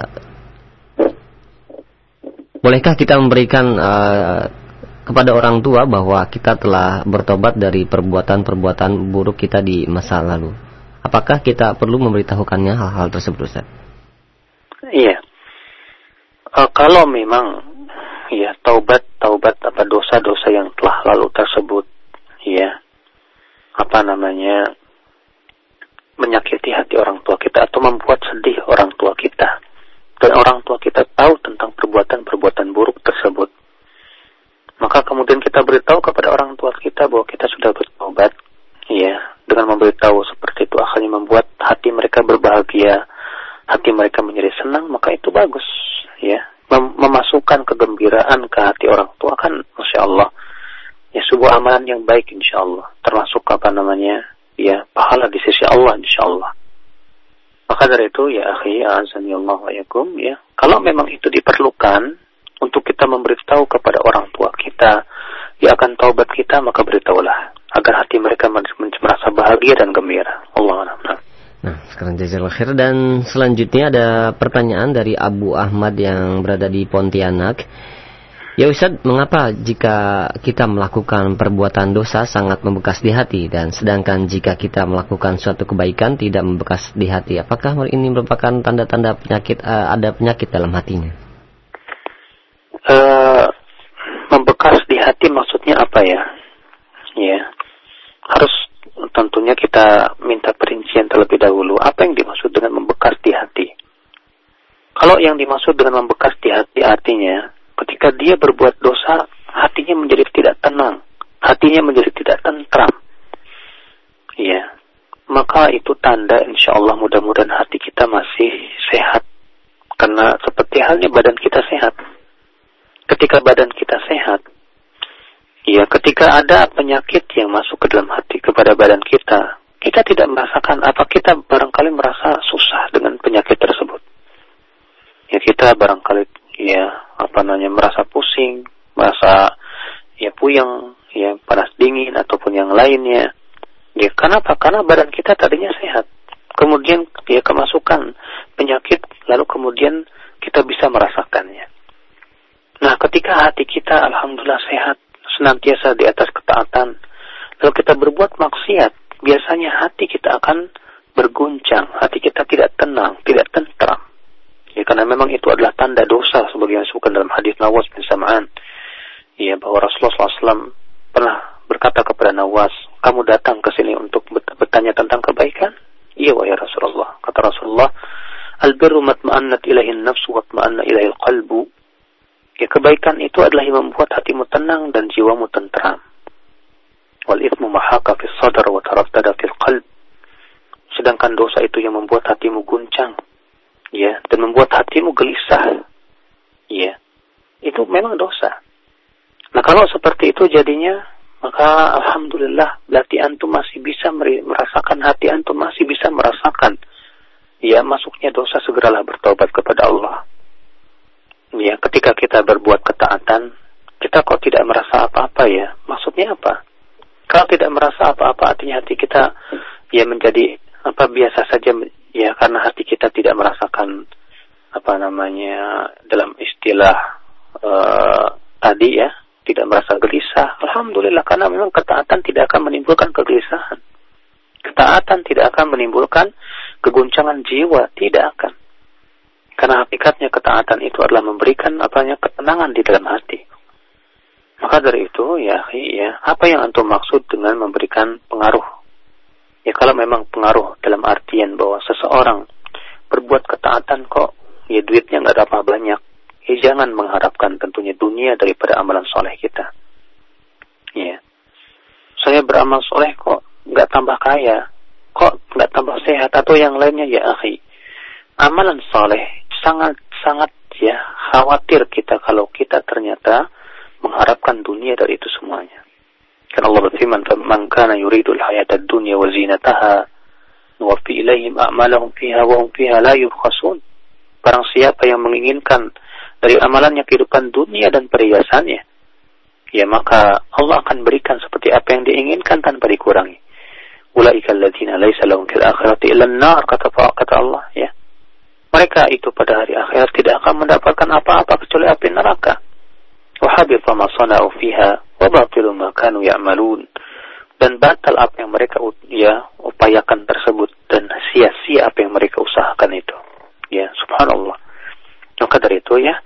B: bolehkah kita memberikan uh, kepada orang tua bahwa kita telah bertobat dari perbuatan-perbuatan buruk kita di masa lalu? Apakah kita perlu memberitahukannya hal-hal tersebut, Ustaz?
A: Iya. Uh, kalau memang ya taubat taubat apa dosa-dosa yang telah lalu tersebut ya apa namanya menyakiti hati orang tua kita atau membuat sedih orang tua kita, dan orang tua kita tahu tentang perbuatan-perbuatan buruk tersebut, maka kemudian kita beritahu kepada orang tua kita bahwa kita sudah bertobat. Ya, dengan memberitahu seperti itu akhirnya membuat hati mereka berbahagia, hati mereka menjadi senang, maka itu bagus. Ya, Mem- memasukkan kegembiraan ke hati orang tua kan, masya Allah, ya sebuah amalan yang baik insya Allah. termasuk apa namanya, ya pahala di sisi Allah insyaallah. Maka dari itu ya akhi, azanillahu wa yakum, ya, kalau memang itu diperlukan untuk kita memberitahu kepada orang tua kita ya akan taubat kita, maka beritahulah agar hati mereka merasa bahagia dan gembira. Allah a'lam.
B: Nah, sekarang jazakallahu khair. Dan selanjutnya ada pertanyaan dari Abu Ahmad yang berada di Pontianak. Ya Ustaz, mengapa jika kita melakukan perbuatan dosa sangat membekas di hati, dan sedangkan jika kita melakukan suatu kebaikan tidak membekas di hati? Apakah ini merupakan tanda-tanda penyakit, uh, ada penyakit dalam hatinya?
A: Uh, membekas di hati maksudnya apa ya? Ya, harus tentunya kita minta perincian terlebih dahulu. Apa yang dimaksud dengan membekas di hati? Kalau yang dimaksud dengan membekas di hati artinya ketika dia berbuat dosa, hatinya menjadi tidak tenang, hatinya menjadi tidak tentram. Ya, maka itu tanda insyaallah mudah-mudahan hati kita masih sehat. Karena seperti halnya badan kita sehat. Ketika badan kita sehat, ya ketika ada penyakit yang masuk ke dalam hati kepada badan kita, kita tidak merasakan apa, kita barangkali merasa susah dengan penyakit tersebut. Ya kita barangkali ya apa namanya merasa pusing, merasa ya puyeng, ya panas dingin ataupun yang lainnya. Ya kenapa? Karena badan kita tadinya sehat. Kemudian ya kemasukan penyakit, lalu kemudian kita bisa merasakannya. Nah, ketika hati kita alhamdulillah sehat, senantiasa di atas ketaatan, lalu kita berbuat maksiat, biasanya hati kita akan berguncang, hati kita tidak tenang, tidak tentram. Ya, karena memang itu adalah tanda dosa sebagaimana disebutkan dalam hadis Nawas bin Sam'an. Ya, bahwa Rasulullah shallallahu alaihi wasallam pernah berkata kepada Nawas, kamu datang ke sini untuk bertanya tentang kebaikan? Iya, wahai Rasulullah. Kata Rasulullah, al-birru matma'annat ilaihin nafsu wa matma'anna ilaihil qalbu. Ya, kebaikan itu adalah yang membuat hatimu tenang dan jiwamu tentram. Wal ithmu mahaka fis sadr wa taraddada fil qalb. Sedangkan dosa itu yang membuat hatimu guncang, ya, dan membuat hatimu gelisah. Ya, itu memang dosa. Nah, kalau seperti itu jadinya, maka alhamdulillah berarti antum masih bisa merasakan, hati antum masih bisa merasakan ya masuknya dosa. Segeralah bertaubat kepada Allah. Ya, ketika kita berbuat ketaatan, kita kok tidak merasa apa-apa ya? Maksudnya apa? Kalau tidak merasa apa-apa, artinya hati kita ya menjadi apa biasa saja, ya, karena hati kita tidak merasakan apa namanya dalam istilah uh, tadi ya, tidak merasa gelisah. Alhamdulillah, karena memang ketaatan tidak akan menimbulkan kegelisahan. Ketaatan tidak akan menimbulkan keguncangan jiwa, tidak akan. Karena hakikatnya ketaatan itu adalah memberikan apanya ketenangan di dalam hati. Maka dari itu ya, ya apa yang antum maksud dengan memberikan pengaruh? Ya kalau memang pengaruh dalam artian bahwa seseorang berbuat ketaatan kok ya duitnya nggak dapat banyak, ya jangan mengharapkan tentunya dunia daripada amalan soleh kita. Ya, saya beramal soleh kok nggak tambah kaya, kok nggak tambah sehat atau yang lainnya, ya akhi. Amalan soleh sangat-sangat ya khawatir kita kalau kita ternyata mengharapkan dunia dari itu semuanya. Karena Allah berfirman, "Man kana yuridul hayatad dunya wa zinataha nuwaffi ilaihim a'malahum fiha wa hum fiha la yubkhasun." Barang siapa yang menginginkan dari amalannya kehidupan dunia dan perhiasannya, ya maka Allah akan berikan seperti apa yang diinginkan tanpa dikurangi. Ulaika alladziina laisa lahum fil akhirati illa an-nar, kata kata Allah, ya. Mereka itu pada hari akhirat tidak akan mendapatkan apa-apa kecuali api neraka. Wa habita ma sana'u fiha wa batilu ma kanu ya'malun. Dan batal apa yang mereka ya upayakan tersebut, dan sia-sia apa yang mereka usahakan itu. Ya, subhanallah. Maka dari itu ya,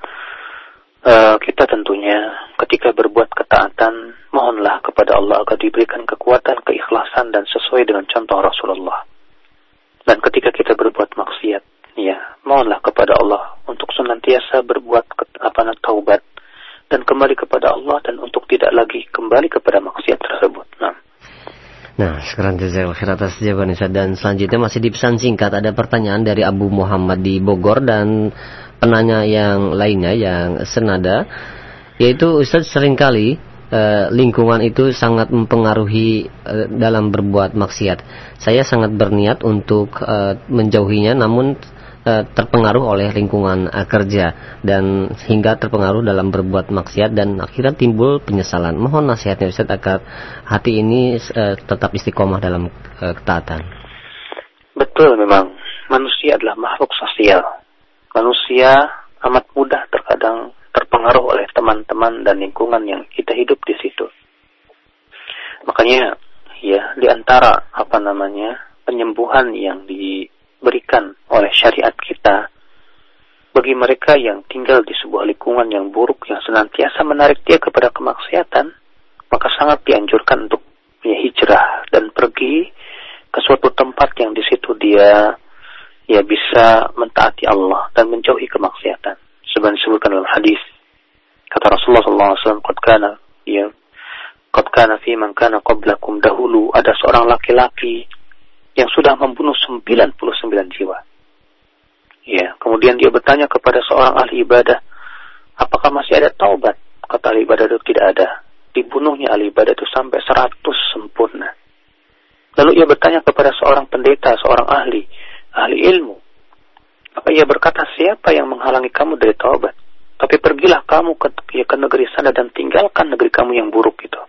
A: uh, kita tentunya ketika berbuat ketaatan, mohonlah kepada Allah agar diberikan kekuatan, keikhlasan, dan sesuai dengan contoh Rasulullah. Dan ketika kita berbuat maksiat, ya, mohonlah kepada Allah untuk senantiasa berbuat apa namanya taubat dan kembali kepada Allah, dan untuk tidak lagi kembali kepada maksiat tersebut. Nah,
B: nah sekarang jazakallahu khair atas jawaban Ustaz. Dan selanjutnya masih di pesan singkat, ada pertanyaan dari Abu Muhammad di Bogor dan penanya yang lainnya yang senada, yaitu Ustaz, seringkali uh, lingkungan itu sangat mempengaruhi uh, dalam berbuat maksiat. Saya sangat berniat untuk uh, menjauhinya, namun uh, terpengaruh oleh lingkungan uh, kerja dan hingga terpengaruh dalam berbuat maksiat dan akhirnya timbul penyesalan. Mohon nasihatnya Ustaz agar hati ini uh, tetap istiqomah dalam uh, ketaatan.
A: Betul, memang manusia adalah makhluk sosial. Manusia amat mudah terkadang terpengaruh oleh teman-teman dan lingkungan yang kita hidup di situ. Makanya, ya, di antara apa namanya penyembuhan yang diberikan oleh syariat kita bagi mereka yang tinggal di sebuah lingkungan yang buruk yang senantiasa menarik dia kepada kemaksiatan, maka sangat dianjurkan untuk ya, hijrah dan pergi ke suatu tempat yang di situ dia ya bisa mentaati Allah dan menjauhi kemaksiatan. Sebagaimana disebutkan dalam hadis, kata Rasulullah sallallahu alaihi wasallam, "Qad kana ya qad kana fi man kana qablakum dahulu, ada seorang laki-laki yang sudah membunuh sembilan puluh sembilan jiwa." Ya, kemudian dia bertanya kepada seorang ahli ibadah, "Apakah masih ada taubat?" Kata ahli ibadah itu, "Tidak ada." Dibunuhnya ahli ibadah itu sampai seratus sempurna. Lalu ia bertanya kepada seorang pendeta, seorang ahli ahli ilmu. Maka ia berkata, "Siapa yang menghalangi kamu dari taubat? Tapi pergilah kamu ke, ya, ke negeri sana dan tinggalkan negeri kamu yang buruk itu."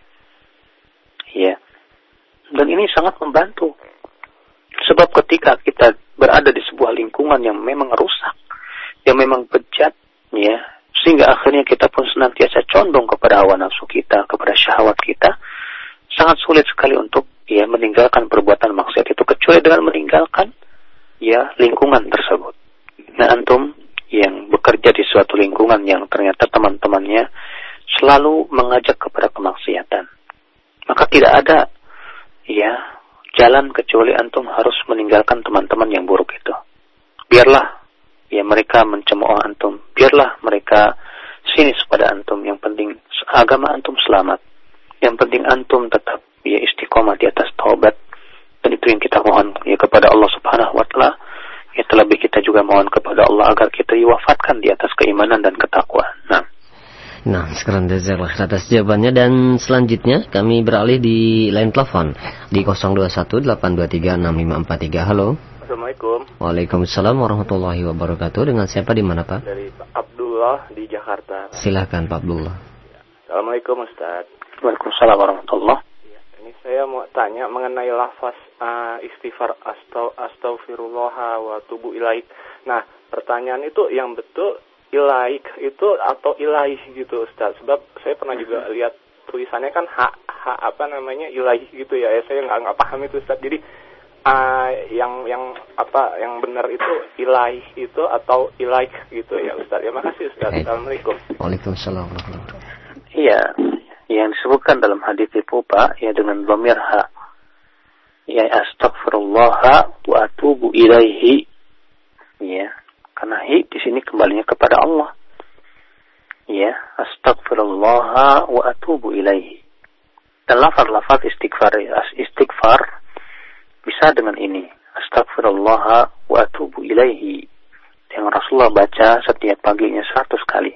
A: Ya. Dan ini sangat membantu. Sebab ketika kita berada di sebuah lingkungan yang memang rusak, yang memang bejat, ya, sehingga akhirnya kita pun senantiasa condong kepada hawa nafsu kita, kepada syahwat kita, sangat sulit sekali untuk ya meninggalkan perbuatan maksiat itu kecuali dengan meninggalkan ya lingkungan tersebut. Nah, antum yang bekerja di suatu lingkungan yang ternyata teman-temannya selalu mengajak kepada kemaksiatan, maka tidak ada ya jalan kecuali antum harus meninggalkan teman-teman yang buruk itu. Biarlah ya mereka mencemooh antum, biarlah mereka sinis pada antum, yang penting agama antum selamat, yang penting antum tetap ya istiqomah di atas taubat. Dan itu yang kita mohon ya kepada Allah Subhanahu wa taala. Ya, terlebih kita juga mohon kepada Allah agar kita diwafatkan di atas keimanan dan ketakwaan. Nah,
B: nah sekarang jazakallah atas jawabannya, dan selanjutnya kami beralih di line telepon di nol dua satu delapan dua tiga enam lima empat tiga. Halo.
H: Assalamualaikum.
B: Waalaikumsalam warahmatullahi wabarakatuh. Dengan siapa di mana, Pak?
H: Dari Pak Abdullah di Jakarta.
B: Silakan Pak Abdullah.
H: Assalamualaikum Ustaz.
A: Waalaikumsalam warahmatullahi.
H: Ini saya mau tanya mengenai lafaz uh, istighfar astau, astaghfirullah wa tubu ilaik. Nah, pertanyaan itu yang betul ilaik itu atau ilaih gitu Ustaz. Sebab saya pernah juga lihat tulisannya kan hak hak apa namanya ilaih gitu ya. ya saya nggak nggak paham itu Ustaz. Jadi uh, yang yang apa yang benar itu ilaih itu atau ilaik gitu ya Ustaz. Ya makasih Ustaz. Assalamualaikum.
B: Waalaikumsalam.
A: Iya. Yang disebutkan dalam hadis itu Pak, ya dengan dhamir ha, ya astaghfirullah wa atubu ilaihi, ya karena hi di sini kembalinya kepada Allah, ya astaghfirullah wa atubu ilaihi. Dan lafaz-lafaz istighfar istighfar bisa dengan ini, astaghfirullah wa atubu ilaihi, yang Rasulullah baca setiap paginya seratus kali.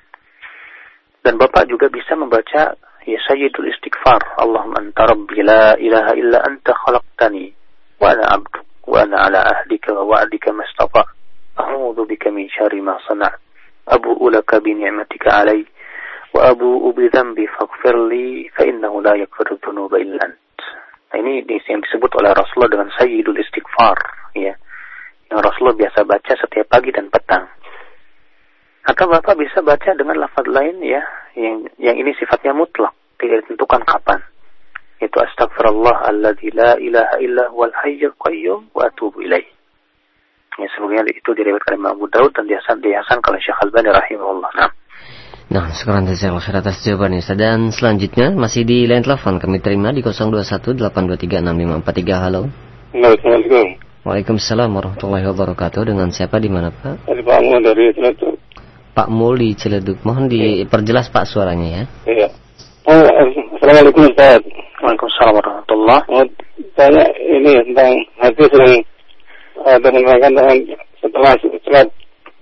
A: Dan Bapak juga bisa membaca ya sayyidul istighfar, Allahumma anta rabbi la ilaha illa anta khalaqtani wa ana abduk wa ana ala ahdika wa wa'dika mastata' a'udzu bika min syarri ma sana'tu abu'u laka bi ni'matika 'alayya wa abu'u bi dhanbi faghfir li fa innahu la yaghfiru dhunuba illa ant. Nah, ini yang disebut oleh Rasulullah dengan sayyidul istighfar, ya, yang Rasulullah biasa baca setiap pagi dan petang. Atau Bapak bisa baca dengan lafaz lain ya, yang yang ini sifatnya mutlak, tidak ditentukan kapan. Itu astaghfirullah alladzi la ilaha illa huwal hayyul qayyum wa atubu ilaih. Ya, sebelumnya itu diriwayatkan Imam Abu Daud dan dihasan dihasan oleh Syekh Al-Albani rahimahullah. Nah.
B: Nah, sekarang saya atas jawabannya. Dan selanjutnya masih di line telepon kami terima di nol dua satu delapan dua tiga enam lima empat tiga. Halo.
D: Assalamualaikum.
B: Waalaikumsalam warahmatullahi wabarakatuh. Dengan siapa di mana, Pak?
D: Dari Pak Mul dari Ciledug.
B: Pak Mul di Ciledug. Mohon diperjelas Pak suaranya ya.
D: Iya. Oh, Assalamualaikum Ustaz.
A: Waalaikumsalam warahmatullahi.
D: Mau tanya ini tentang hadis yang ada menerangkan dengan setelah sholat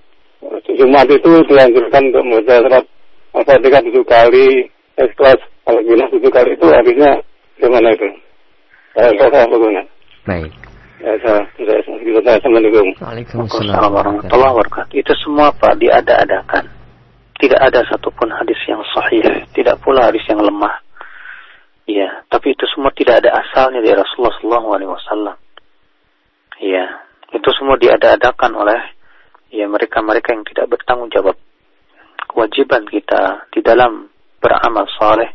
D: Jumat itu dianjurkan untuk membaca surat Al-Fatihah tujuh kali, ikhlas
I: kalau bilang tujuh kali itu habisnya gimana itu? Saya saya bagaimana?
B: Baik.
I: Ya, saya, saya, saya, Assalamualaikum.
B: Waalaikumsalam
A: warahmatullahi wabarakatuh. Itu semua Pak diada-adakan. Tidak ada satupun hadis yang sahih, tidak pula hadis yang lemah. Ya, tapi itu semua tidak ada asalnya dari Rasulullah sallallahu alaihi wasallam. Ya, itu semua diada-adakan oleh ya mereka-mereka yang tidak bertanggung jawab. Kewajiban kita di dalam beramal saleh,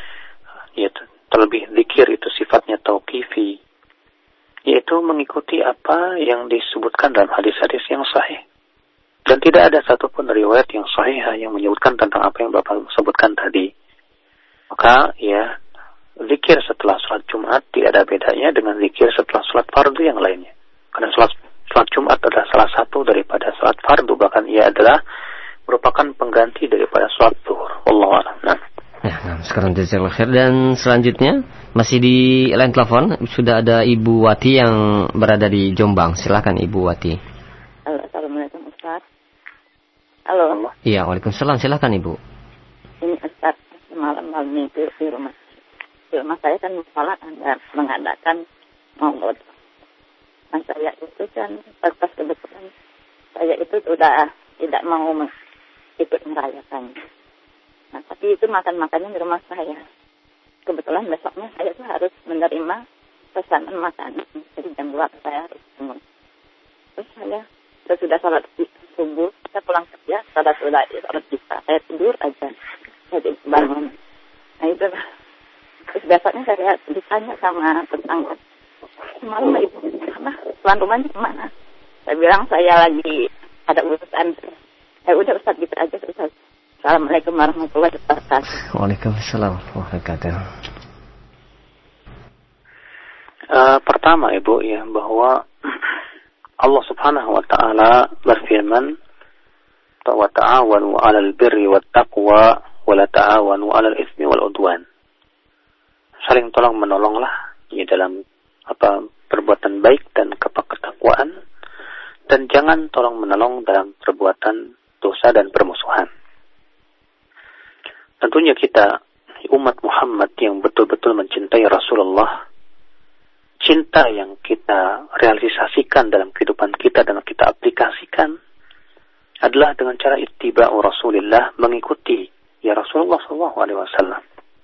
A: ya terlebih zikir itu sifatnya tauqifi, yaitu mengikuti apa yang disebutkan dalam hadis-hadis yang sahih. Dan tidak ada satupun riwayat yang sahih yang menyebutkan tentang apa yang Bapak sebutkan tadi. Maka ya zikir setelah sholat Jumat tidak ada bedanya dengan zikir setelah sholat fardu yang lainnya. Karena sholat, sholat Jumat adalah salah satu daripada sholat fardu, bahkan ia adalah merupakan pengganti daripada sholat zuhur. Wallahu a'lam. Nah.
B: Ya, nah, sekarang jazakallahu khair. Dan selanjutnya masih di line telepon sudah ada Ibu Wati yang berada di Jombang. Silakan Ibu Wati.
J: Halo, Assalamualaikum Ustaz. Halo.
B: Iya, waalaikumsalam. Silakan Ibu.
J: Ini Ustaz, semalam malam minggu di rumah di rumah saya kan sholat Anda mengadakan maulid. Nah saya itu kan pas kebetulan saya itu sudah tidak mau ikut merayakannya. Nah tapi itu makan-makannya di rumah saya. Kebetulan besoknya saya tuh harus menerima pesanan makanan. Jadi jam dua saya harus bangun. Terus saya sudah sholat subuh, saya pulang kerja, sholat sudah sholat isya, saya tidur aja, saya bangun. Nah itu terus besoknya saya ditanya sama tetangga, semalam ibu mana tuan rumahnya kemana? Saya bilang saya lagi ada urusan. Ya udah Ustaz gitu aja Ustaz. Assalamualaikum warahmatullahi wabarakatuh.
B: Waalaikumsalam warahmatullahi wabarakatuh.
A: Uh, pertama Ibu ya bahwa Allah Subhanahu wa taala berfirman, "Wa ta'awanu 'alal birri wat taqwa wa la ta'awanu 'alal itsmi wal 'udwan." Saling tolong menolonglah ya dalam apa perbuatan baik dan ketakwaan, dan jangan tolong menolong dalam perbuatan dosa dan permusuhan. Tentunya kita umat Muhammad yang betul-betul mencintai Rasulullah, cinta yang kita realisasikan dalam kehidupan kita dan kita aplikasikan adalah dengan cara ittiba'u Rasulillah, mengikuti ya Rasulullah sallallahu alaihi wasallam.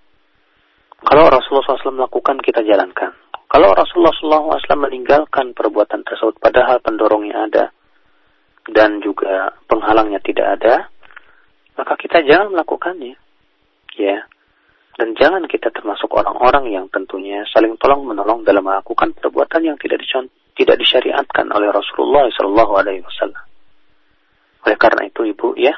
A: Kalau Rasulullah sallallahu alaihi wasallam melakukan, kita jalankan. Kalau Rasulullah sallallahu alaihi wasallam meninggalkan perbuatan tersebut padahal pendorongnya ada dan juga penghalangnya tidak ada, maka kita jangan melakukannya. Ya. Dan jangan kita termasuk orang-orang yang tentunya saling tolong menolong dalam melakukan perbuatan yang tidak dicont- tidak disyariatkan oleh Rasulullah sallallahu alaihi wasallam. Oleh karena itu Ibu ya,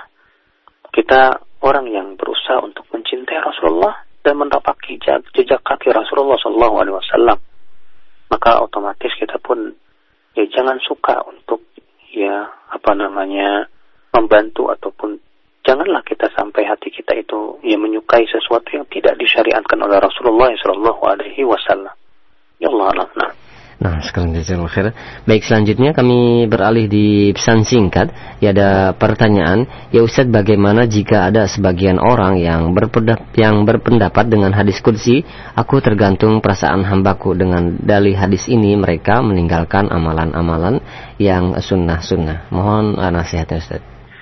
A: kita orang yang berusaha untuk mencintai Rasulullah dan mendapati jejak kaki Rasulullah sallallahu alaihi wasallam, maka otomatis kita pun ya jangan suka untuk ya apa namanya membantu ataupun janganlah kita sampai hati kita itu ya menyukai sesuatu yang tidak disyariatkan oleh Rasulullah sallallahu alaihi wasallam. Ya Allah. Nah.
B: Nah, sekarang jazakallahu khair. Baik, selanjutnya kami beralih di pesan singkat. Ya, ada pertanyaan. Ya Ustaz, bagaimana jika ada sebagian orang yang berpendapat, yang berpendapat dengan hadis qudsi, aku tergantung perasaan hambaku. Dengan dalih hadis ini mereka meninggalkan amalan-amalan yang sunnah-sunnah. Mohon nasihatnya Ustaz.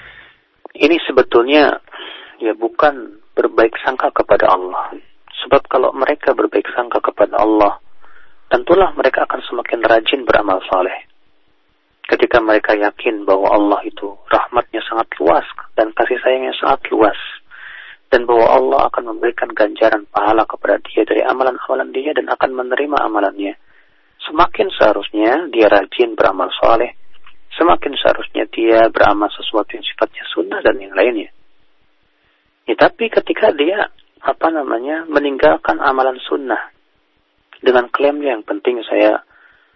A: Ini sebetulnya ya bukan berbaik sangka kepada Allah. Sebab kalau mereka berbaik sangka kepada Allah, tentulah mereka akan semakin rajin beramal saleh. Ketika mereka yakin bahwa Allah itu rahmatnya sangat luas dan kasih sayangnya sangat luas, dan bahwa Allah akan memberikan ganjaran pahala kepada dia dari amalan-amalan dia dan akan menerima amalannya, semakin seharusnya dia rajin beramal saleh, semakin seharusnya dia beramal sesuatu yang sifatnya sunnah dan yang lainnya. Ya, tapi ketika dia apa namanya meninggalkan amalan sunnah dengan klaimnya yang penting saya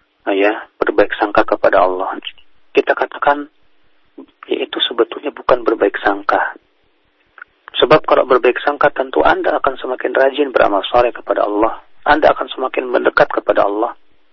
A: ya berbaik sangka kepada Allah, kita katakan ya itu sebetulnya bukan berbaik sangka. Sebab kalau berbaik sangka tentu Anda akan semakin rajin beramal saleh kepada Allah, Anda akan semakin mendekat kepada Allah.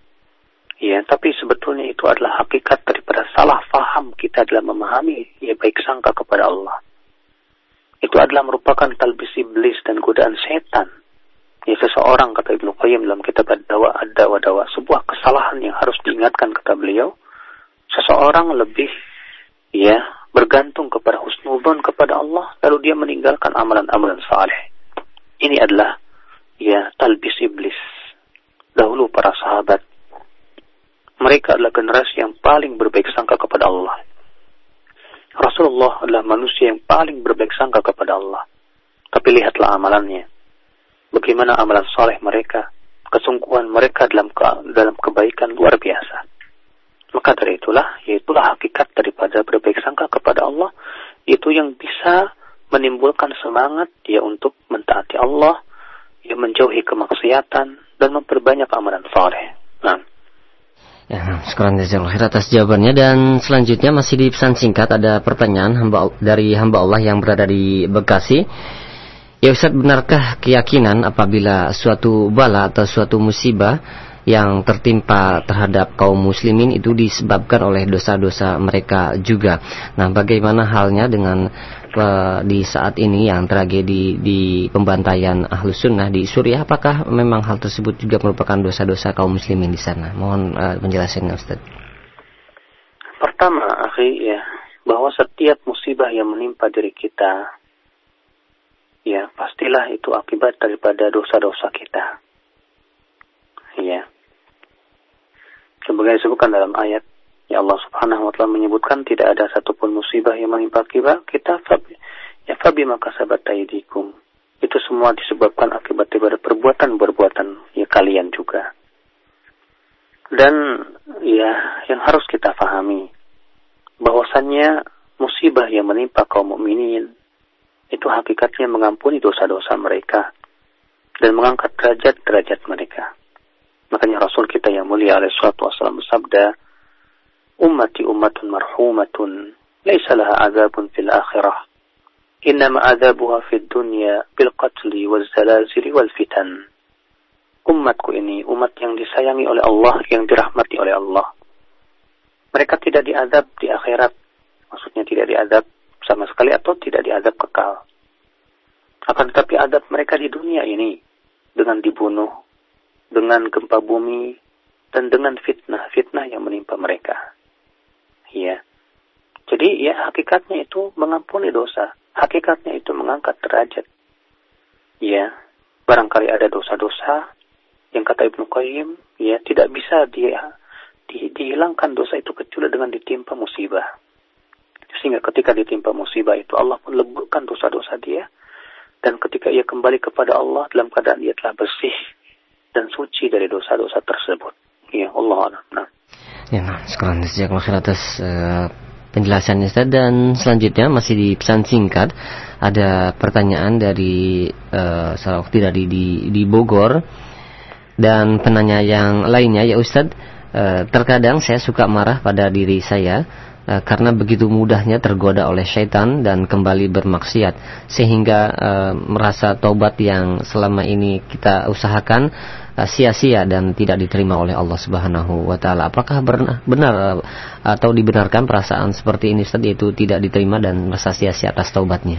A: Ya, tapi sebetulnya itu adalah hakikat daripada salah faham kita dalam memahami ya baik sangka kepada Allah. Itu adalah merupakan talbis iblis dan godaan setan Ya, seseorang, kata Ibnu Qayyim dalam kitab Ad-Dawa, Ad-Dawa, sebuah kesalahan yang harus diingatkan, kata beliau, seseorang lebih ya bergantung kepada husnudzon kepada Allah, lalu dia meninggalkan amalan-amalan saleh. Ini adalah ya talbis iblis. Dahulu para sahabat, mereka adalah generasi yang paling berbaik sangka kepada Allah. Rasulullah adalah manusia yang paling berbaik sangka kepada Allah. Tapi lihatlah amalannya. Bagaimana amalan saleh mereka, kesungguhan mereka dalam ke, dalam kebaikan luar biasa. Maka dari itulah, yaitulah hakikat daripada berbaik sangka kepada Allah, itu yang bisa menimbulkan semangat ya untuk mentaati Allah, ya menjauhi kemaksiatan dan memperbanyak amalan saleh. Nah,
B: ya, sekarang jazakallahu atas jawabannya. Dan selanjutnya masih di pesan singkat ada pertanyaan hamba dari hamba Allah yang berada di Bekasi. Ya Ustaz, benarkah keyakinan apabila suatu bala atau suatu musibah yang tertimpa terhadap kaum muslimin itu disebabkan oleh dosa-dosa mereka juga? Nah, bagaimana halnya dengan uh, di saat ini yang tragedi di pembantaian Ahlus Sunnah di Suriah? Apakah memang hal tersebut juga merupakan dosa-dosa kaum muslimin di sana? Mohon uh, penjelasannya, Ustaz.
A: Pertama, akhi, ya, bahwa setiap musibah yang menimpa diri kita, ya, pastilah itu akibat daripada dosa-dosa kita. Ya. Sebagai disebutkan dalam ayat, ya Allah Subhanahu wa taala menyebutkan tidak ada satupun musibah yang menimpa kita, kita ya fabi maka sabat aydikum. Itu semua disebabkan akibat daripada perbuatan-perbuatan ya kalian juga. Dan ya yang harus kita pahami bahwasannya musibah yang menimpa kaum mukminin itu hakikatnya mengampuni dosa-dosa mereka dan mengangkat derajat-derajat mereka. Makanya Rasul kita yang mulia alaihi salatu wassalam bersabda, ummati ummatun marhumatun laisa laha adzabun fil akhirah innama adzabuha fid dunya bil qatli wal zalazil wal fitan. Umatku ini umat yang disayangi oleh Allah, yang dirahmati oleh Allah. Mereka tidak diazab di akhirat, maksudnya tidak diazab sama sekali atau tidak diazab kekal. Akan tetapi azab mereka di dunia ini dengan dibunuh, dengan gempa bumi, dan dengan fitnah-fitnah yang menimpa mereka. Ya. Jadi ya hakikatnya itu mengampuni dosa. Hakikatnya itu mengangkat derajat. Ya. Barangkali ada dosa-dosa yang kata Ibnu Qayyim, ya tidak bisa dia di, dihilangkan dosa itu kecuali dengan ditimpa musibah. Sehingga ketika ditimpa musibah itu Allah pun leburkan dosa-dosa dia. Dan ketika ia kembali kepada Allah dalam keadaan dia telah bersih dan suci dari dosa-dosa tersebut. Ya Allah. Nah. Ya, nah,
B: sekarang jazakallahu khair atas uh, penjelasannya, Ustaz. Dan selanjutnya masih di pesan singkat ada pertanyaan dari uh, salah satu dari di, di Bogor dan penanya yang lainnya, ya Ustaz, uh, terkadang saya suka marah pada diri saya Uh, karena begitu mudahnya tergoda oleh syaitan dan kembali bermaksiat sehingga uh, merasa taubat yang selama ini kita usahakan uh, sia-sia dan tidak diterima oleh Allah Subhanahu wa taala. Apakah benar, benar uh, atau dibenarkan perasaan seperti ini, Ustaz, yaitu tidak diterima dan merasa sia-sia atas taubatnya?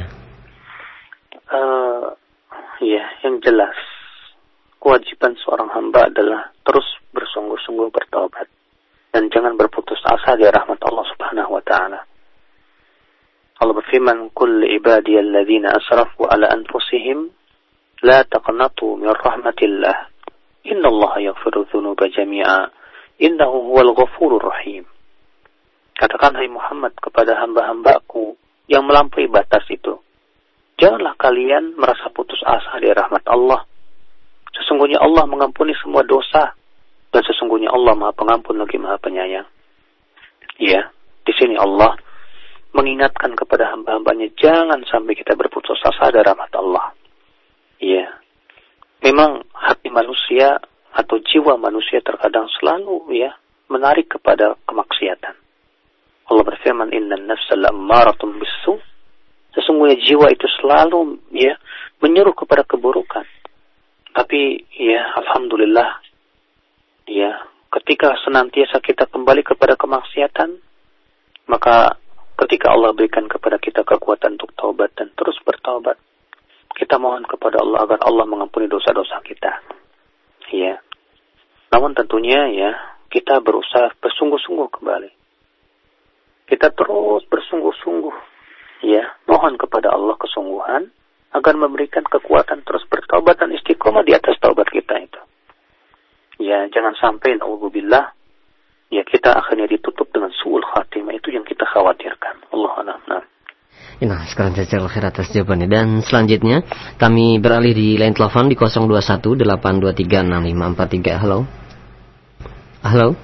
A: Uh, ya, yang jelas kewajiban seorang hamba adalah terus bersungguh-sungguh bertaubat. Dan jangan berputus asa dari rahmat Allah Subhanahu wa taala. Allah berfirman, "Qul li ibadiyal ladzina asrafu ala anfusihim la taqnatu min rahmatillah. Innallaha yaghfiru dzunuba jami'a. Innahu huwal ghafurur rahim." Katakan, hai Muhammad, kepada hamba-hambaku yang melampaui batas itu, janganlah kalian merasa putus asa dari rahmat Allah. Sesungguhnya Allah mengampuni semua dosa. Dan sesungguhnya Allah Maha Pengampun lagi Maha Penyayang. Ya, di sini Allah mengingatkan kepada hamba-hambanya jangan sampai kita berputus asa dari rahmat Allah. Ya, memang hati manusia atau jiwa manusia terkadang selalu ya menarik kepada kemaksiatan. Allah berfirman, Innan nafsa la'ammaratun bisu. Sesungguhnya jiwa itu selalu ya menyuruh kepada keburukan. Tapi ya alhamdulillah, ya, ketika senantiasa kita kembali kepada kemaksiatan, maka ketika Allah berikan kepada kita kekuatan untuk taubat dan terus bertaubat, Kita mohon kepada Allah agar Allah mengampuni dosa-dosa kita. Ya. Namun tentunya ya, kita berusaha bersungguh-sungguh kembali. Kita terus bersungguh-sungguh. Ya, mohon kepada Allah kesungguhan agar memberikan kekuatan terus bertaubat dan istiqomah di atas taubat kita itu. Ya, jangan sampai na'udzubillah ya kita akhirnya ditutup dengan su'ul khatimah. Itu yang kita khawatirkan. Allahu a'lam.
B: Nah, sekarang jazakallahu khair atas jawabannya. Dan selanjutnya kami beralih di line telepon di nol dua satu delapan dua tiga enam lima empat tiga. Halo. Halo.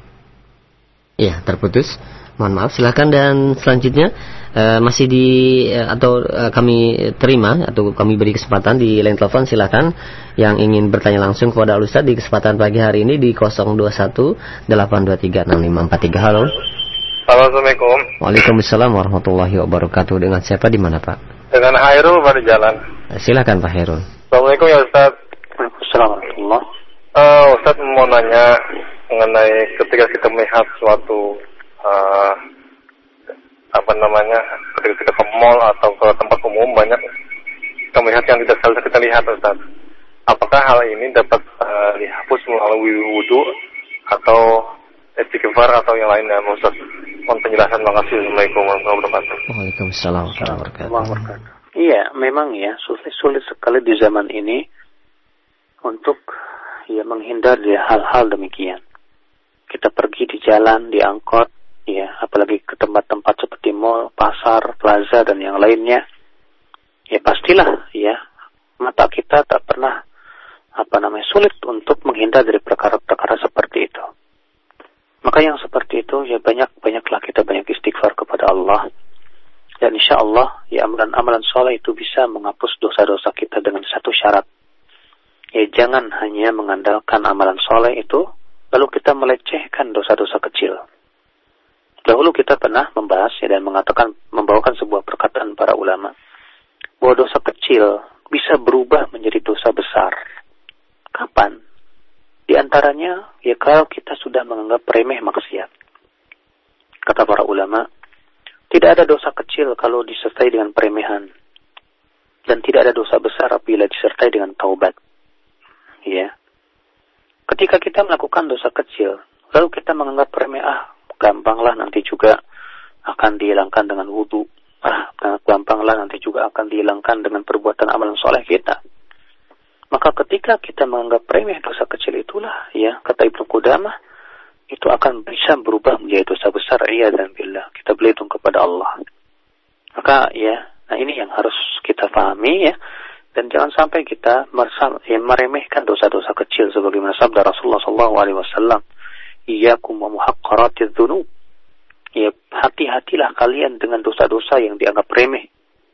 B: Ya, terputus. Mohon maaf. Silakan. Dan selanjutnya uh, masih di uh, atau uh, kami terima atau kami beri kesempatan di line telepon. Silakan yang ingin bertanya langsung kepada Al Ustaz di kesempatan pagi hari ini di nol dua satu delapan dua tiga enam lima empat tiga. Halo.
K: Assalamualaikum.
B: Waalaikumsalam warahmatullahi wabarakatuh. Dengan siapa di mana, Pak?
K: Dengan Hairul pada jalan.
B: Silakan Pak Hairul.
K: Assalamualaikum ya Ustaz.
A: Waalaikumsalam warahmatullahi.
K: Uh, Ustaz mau nanya mengenai ketika kita melihat suatu uh, apa namanya, ketika kita ke mall atau ke tempat umum banyak kita melihat yang tidak seharusnya kita lihat, Ustaz. Apakah hal ini dapat uh, dihapus melalui wudu atau istighfar atau yang lainnya, Ustaz? Mohon penjelasan. Makasih. Assalamualaikum warahmatullahi wabarakatuh.
B: Waalaikumsalam warahmatullahi wabarakatuh.
A: Iya, memang ya sulit-sulit sekali di zaman ini untuk ya menghindar dari hal-hal demikian. Kita pergi di jalan, di angkot, ya, apalagi ke tempat-tempat seperti mall, pasar, plaza dan yang lainnya. Ya pastilah ya mata kita tak pernah apa namanya sulit untuk menghindar dari perkara-perkara seperti itu. Maka yang seperti itu ya banyak-banyaklah kita banyak istighfar kepada Allah. Dan insya Allah ya amalan-amalan soleh itu bisa menghapus dosa-dosa kita dengan satu syarat. Ya jangan hanya mengandalkan amalan soleh itu lalu kita melecehkan dosa-dosa kecil. Dahulu kita pernah membahas ya dan mengatakan membawakan sebuah perkataan para ulama bahwa dosa kecil bisa berubah menjadi dosa besar. Kapan? Di antaranya, ya kalau kita sudah menganggap remeh maksiat. Kata para ulama, tidak ada dosa kecil kalau disertai dengan peremehan. Dan tidak ada dosa besar apabila disertai dengan taubat. Ya. Ketika kita melakukan dosa kecil, lalu kita menganggap remeh, ah, gampanglah nanti juga akan dihilangkan dengan wudu. Ah, gampanglah nanti juga akan dihilangkan dengan perbuatan amalan soleh kita. Maka ketika kita menganggap remeh dosa kecil itulah, ya, kata Ibnu Qudamah, itu akan bisa berubah menjadi dosa besar, iya dan billah. Kita berlindung kepada Allah. Maka, ya, nah ini yang harus kita pahami, ya. Dan jangan sampai kita merasa, ya, meremehkan dosa-dosa kecil, sebagaimana sabda Rasulullah Shallallahu Alaihi Wasallam, Iyyakum wa muhaqqaratidz dzunub. Ya, hati-hatilah kalian dengan dosa-dosa yang dianggap remeh.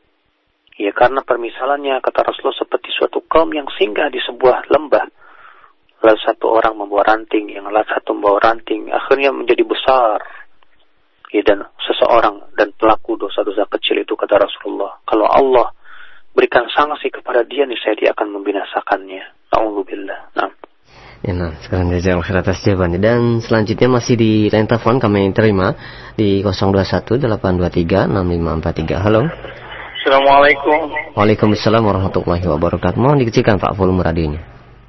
A: Ya, karena permisalannya, kata Rasulullah, seperti suatu kaum yang singgah di sebuah lembah. Lalu satu orang membawa ranting, yang lain satu membawa ranting, akhirnya menjadi besar. Ya, dan seseorang dan pelaku dosa-dosa kecil itu, kata Rasulullah, kalau Allah berikan sanksi kepada dia, niscaya dia akan membinasakannya. Na'udzubillah. Nah.
B: Ya, nah, sekarang jazakallahu khair atas jawabannya. Dan selanjutnya masih di line telepon kami terima di nol dua satu delapan dua tiga enam lima empat tiga. Halo.
K: Assalamualaikum.
B: Waalaikumsalam warahmatullahi wabarakatuh. Mohon dikecilkan Pak volume radionya.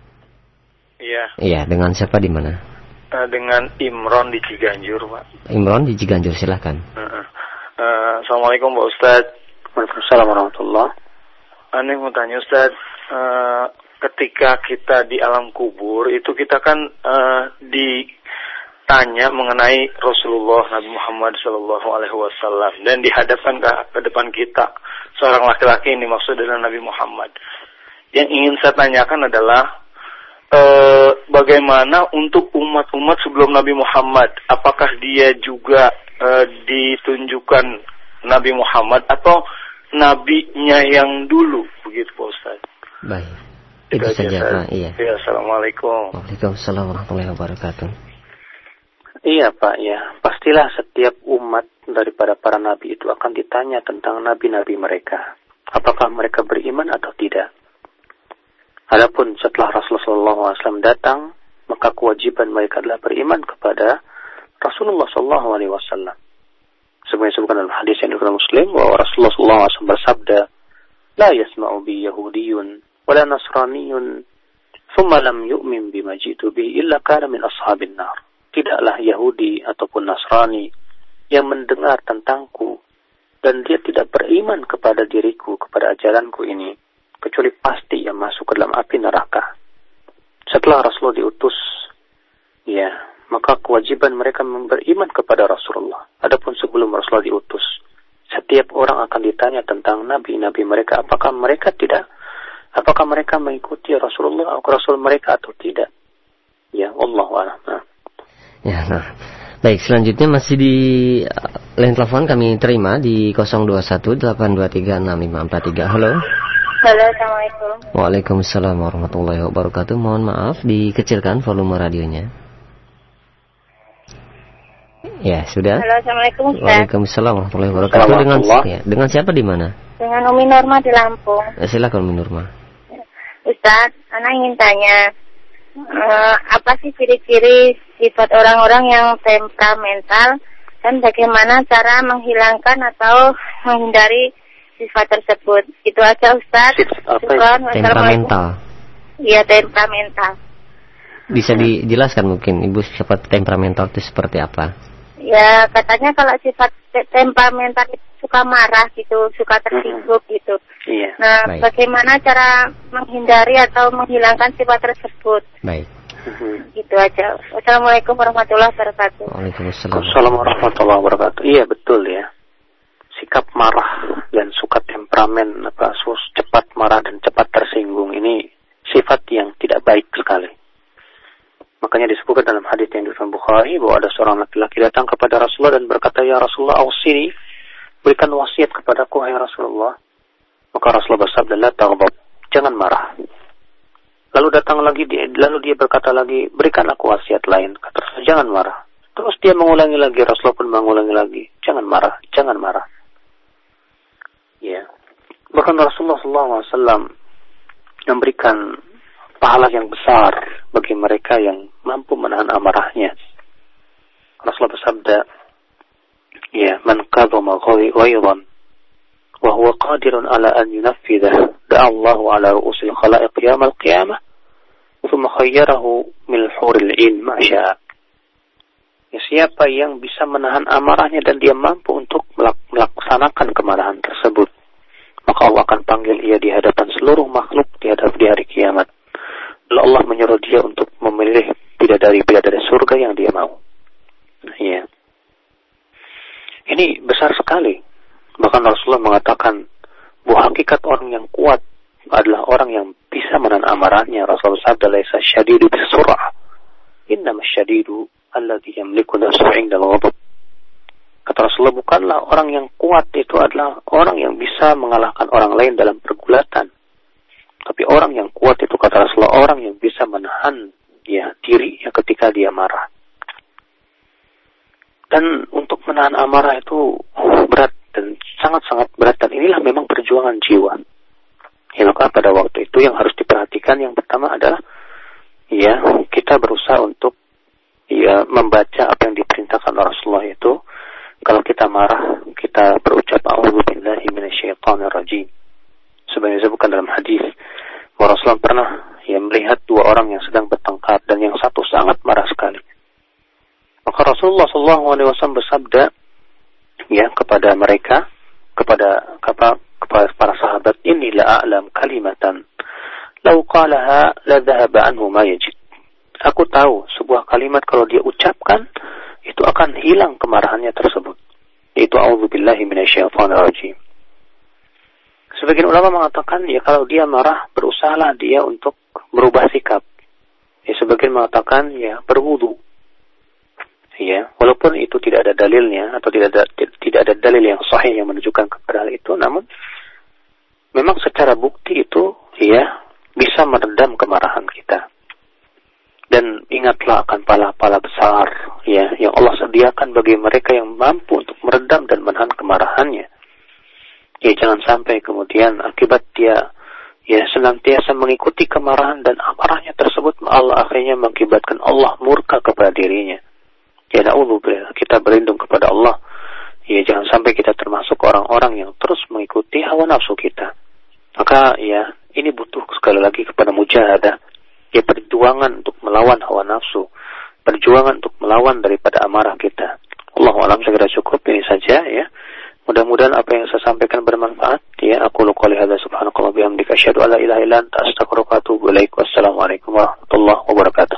H: Iya.
B: Iya, dengan siapa di mana?
H: Uh, dengan Imron di Ciganjur, Pak.
B: Imron di Ciganjur, silakan.
H: Uh, uh, Assalamualaikum Pak Ustaz.
A: Waalaikumsalam warahmatullahi.
H: Aneh mau tanya Ustaz, uh, ketika kita di alam kubur itu kita kan uh, ditanya mengenai Rasulullah Nabi Muhammad Shallallahu Alaihi Wasallam dan dihadapkan ke, ke depan kita seorang laki-laki ini maksud adalah Nabi Muhammad. Yang ingin saya tanyakan adalah uh, bagaimana untuk umat-umat sebelum Nabi Muhammad, apakah dia juga uh, ditunjukkan Nabi Muhammad atau nabinya yang dulu begitu Pak Ustaz?
B: Baik. Itu saja, Pak. Iya.
H: Ya, Assalamualaikum.
B: Waalaikumsalam warahmatullahi wabarakatuh.
A: Iya Pak, ya. Pastilah setiap umat daripada para nabi itu akan ditanya tentang nabi-nabi mereka. Apakah mereka beriman atau tidak. Adapun setelah Rasulullah shallallahu alaihi wasallam datang, maka kewajiban mereka adalah beriman kepada Rasulullah shallallahu alaihi wasallam. Sebenarnya disebutkan dalam hadis yang diriwayatkan Muslim bahwa Rasulullah shallallahu alaihi wasallam bersabda, "La yasma'u yasma'u bi yahudiyyun wala nasraniyyun thumma lam yu'min bima ji'tu bihi illa kana min ashabin nar. Tidaklah Yahudi ataupun Nasrani yang mendengar tentangku dan dia tidak beriman kepada diriku, kepada ajaranku ini, kecuali pasti yang masuk ke dalam api neraka. Setelah Rasulullah diutus, ya, maka kewajiban mereka beriman kepada Rasulullah. Adapun sebelum Rasulullah diutus, setiap orang akan ditanya tentang nabi-nabi mereka, apakah mereka tidak, apakah mereka mengikuti Rasulullah atau Rasul mereka atau tidak. Ya, Allahu a'lam. Nah.
B: Ya, nah. Baik, selanjutnya masih di uh, line telepon kami terima di nol dua satu delapan dua tiga enam lima empat tiga. Halo.
L: Halo, Assalamualaikum.
B: Waalaikumsalam warahmatullahi wabarakatuh. Mohon maaf, dikecilkan volume radionya. Ya, sudah.
L: Halo, Assalamualaikum, Ustaz.
B: Waalaikumsalam warahmatullahi wabarakatuh. Dengan ya, dengan siapa di mana?
L: Dengan Umi Norma di Lampung.
B: Ya, silakan Umi Norma.
L: Ustaz, Ana ingin tanya, uh, apa sih ciri-ciri sifat orang-orang yang temperamental dan bagaimana cara menghilangkan atau menghindari sifat tersebut? Itu aja, Ustaz.
B: Apa? Temperamental.
L: Iya, temperamental.
B: Bisa dijelaskan mungkin Ibu sifat temperamental itu seperti apa?
L: Ya, katanya kalau sifat te- temperamental itu suka marah gitu, suka tersinggung mm-hmm. gitu.
A: Iya.
L: Nah, baik. Bagaimana cara menghindari atau menghilangkan sifat tersebut?
B: Baik.
L: Mm-hmm. Gitu aja. Wassalamualaikum warahmatullahi wabarakatuh.
B: Waalaikumsalam.
A: Waalaikumsalam warahmatullahi wabarakatuh. Iya, betul ya. Sikap marah dan suka temperamen, apa, cepat marah dan cepat tersinggung ini sifat yang tidak baik sekali. Makanya disebutkan dalam hadis yang diriwayatkan Bukhari bahwa ada seorang laki-laki datang kepada Rasulullah dan berkata, "Ya Rasulullah, ausini, berikan wasiat kepadaku, hai Rasulullah." Maka Rasulullah bersabda, "La taghdab, jangan marah." Lalu datang lagi dia, lalu dia berkata lagi, "Berikan aku wasiat lain." Kata Rasulullah, "Jangan marah." Terus dia mengulangi lagi, Rasulullah pun mengulangi lagi, "Jangan marah, jangan marah." Ya. Bahkan Rasulullah sallallahu alaihi wasallam memberikan pahala yang besar bagi mereka yang mampu menahan amarahnya. Rasulullah bersabda, ya, "Man qadama ghayran wa huwa qadirun ala an yunaffidha, da'a Allahu ala ru'usil khalaiq yaumil qiyamah, thumma khayyarahu min huril 'ain ma syaa." Ya, siapa yang bisa menahan amarahnya dan dia mampu untuk melaksanakan kemarahan tersebut, maka Allah akan panggil ia di hadapan seluruh makhluk di hadap di hari kiamat. Lalu Allah menyuruh dia untuk memilih bidadari-bidadari surga yang dia mau. Ya. Ini besar sekali. Bahkan Rasulullah mengatakan bahwa hakikat orang yang kuat adalah orang yang bisa menahan amarahnya. Rasulullah sabda, "Laisa syadidu bisur'ah, innama syadidu alladhi yamliku nafsahu 'inda al-ghadab." Kata Rasulullah, bukanlah orang yang kuat itu adalah orang yang bisa mengalahkan orang lain dalam pergulatan. Tapi orang yang kuat itu, kata Rasulullah, orang yang bisa menahan ya dirinya ketika dia marah. Dan untuk menahan amarah itu berat dan sangat-sangat berat, dan inilah memang perjuangan jiwa. Ya, maka pada waktu itu yang harus diperhatikan yang pertama adalah ya kita berusaha untuk ya membaca apa yang diperintahkan Rasulullah itu. Kalau kita marah, kita berucap a'udzubillahi minasyaitonir rajim. Sebenarnya disebutkan dalam hadis bahwa Rasulullah pernah ya melihat dua orang yang sedang bertengkar dan yang satu sangat marah sekali. Maka Rasulullah sallallahu alaihi wasallam bersabda ya kepada mereka, kepada kepada, kepada para sahabat, "Inni la a'lam kalimatan law qalaha la dhahaba anhu ma yajid." Aku tahu sebuah kalimat kalau dia ucapkan itu akan hilang kemarahannya tersebut. Yaitu a'udzubillahi minasyaitonir rajim. Sebagian ulama mengatakan ya kalau dia marah berusahalah dia untuk berubah sikap. Ya, sebagian mengatakan ya berwudu. Ya, walaupun itu tidak ada dalilnya atau tidak ada tidak ada dalil yang sahih yang menunjukkan kepada hal itu, namun memang secara bukti itu ya bisa meredam kemarahan kita. Dan ingatlah akan pahala-pahala besar ya yang Allah sediakan bagi mereka yang mampu untuk meredam dan menahan kemarahannya. Ya, jangan sampai kemudian akibat dia ya senantiasa mengikuti kemarahan dan amarahnya tersebut, Allah akhirnya mengakibatkan Allah murka kepada dirinya. Ya, na'udzubillah, kita berlindung kepada Allah. Ya, jangan sampai kita termasuk orang-orang yang terus mengikuti hawa nafsu kita. Maka ya, ini butuh sekali lagi kepada mujahadah, ya perjuangan untuk melawan hawa nafsu, perjuangan untuk melawan daripada amarah kita. Allahu a'lam, segera cukup ini saja ya. Mudah-mudahan apa yang saya sampaikan bermanfaat ya. Aku qouli hadza subhanallahi wa bihamdika asyhadu an la ilaha illa anta astaghfiruka wa atubu ilaik. Wassalamualaikum warahmatullahi wabarakatuh.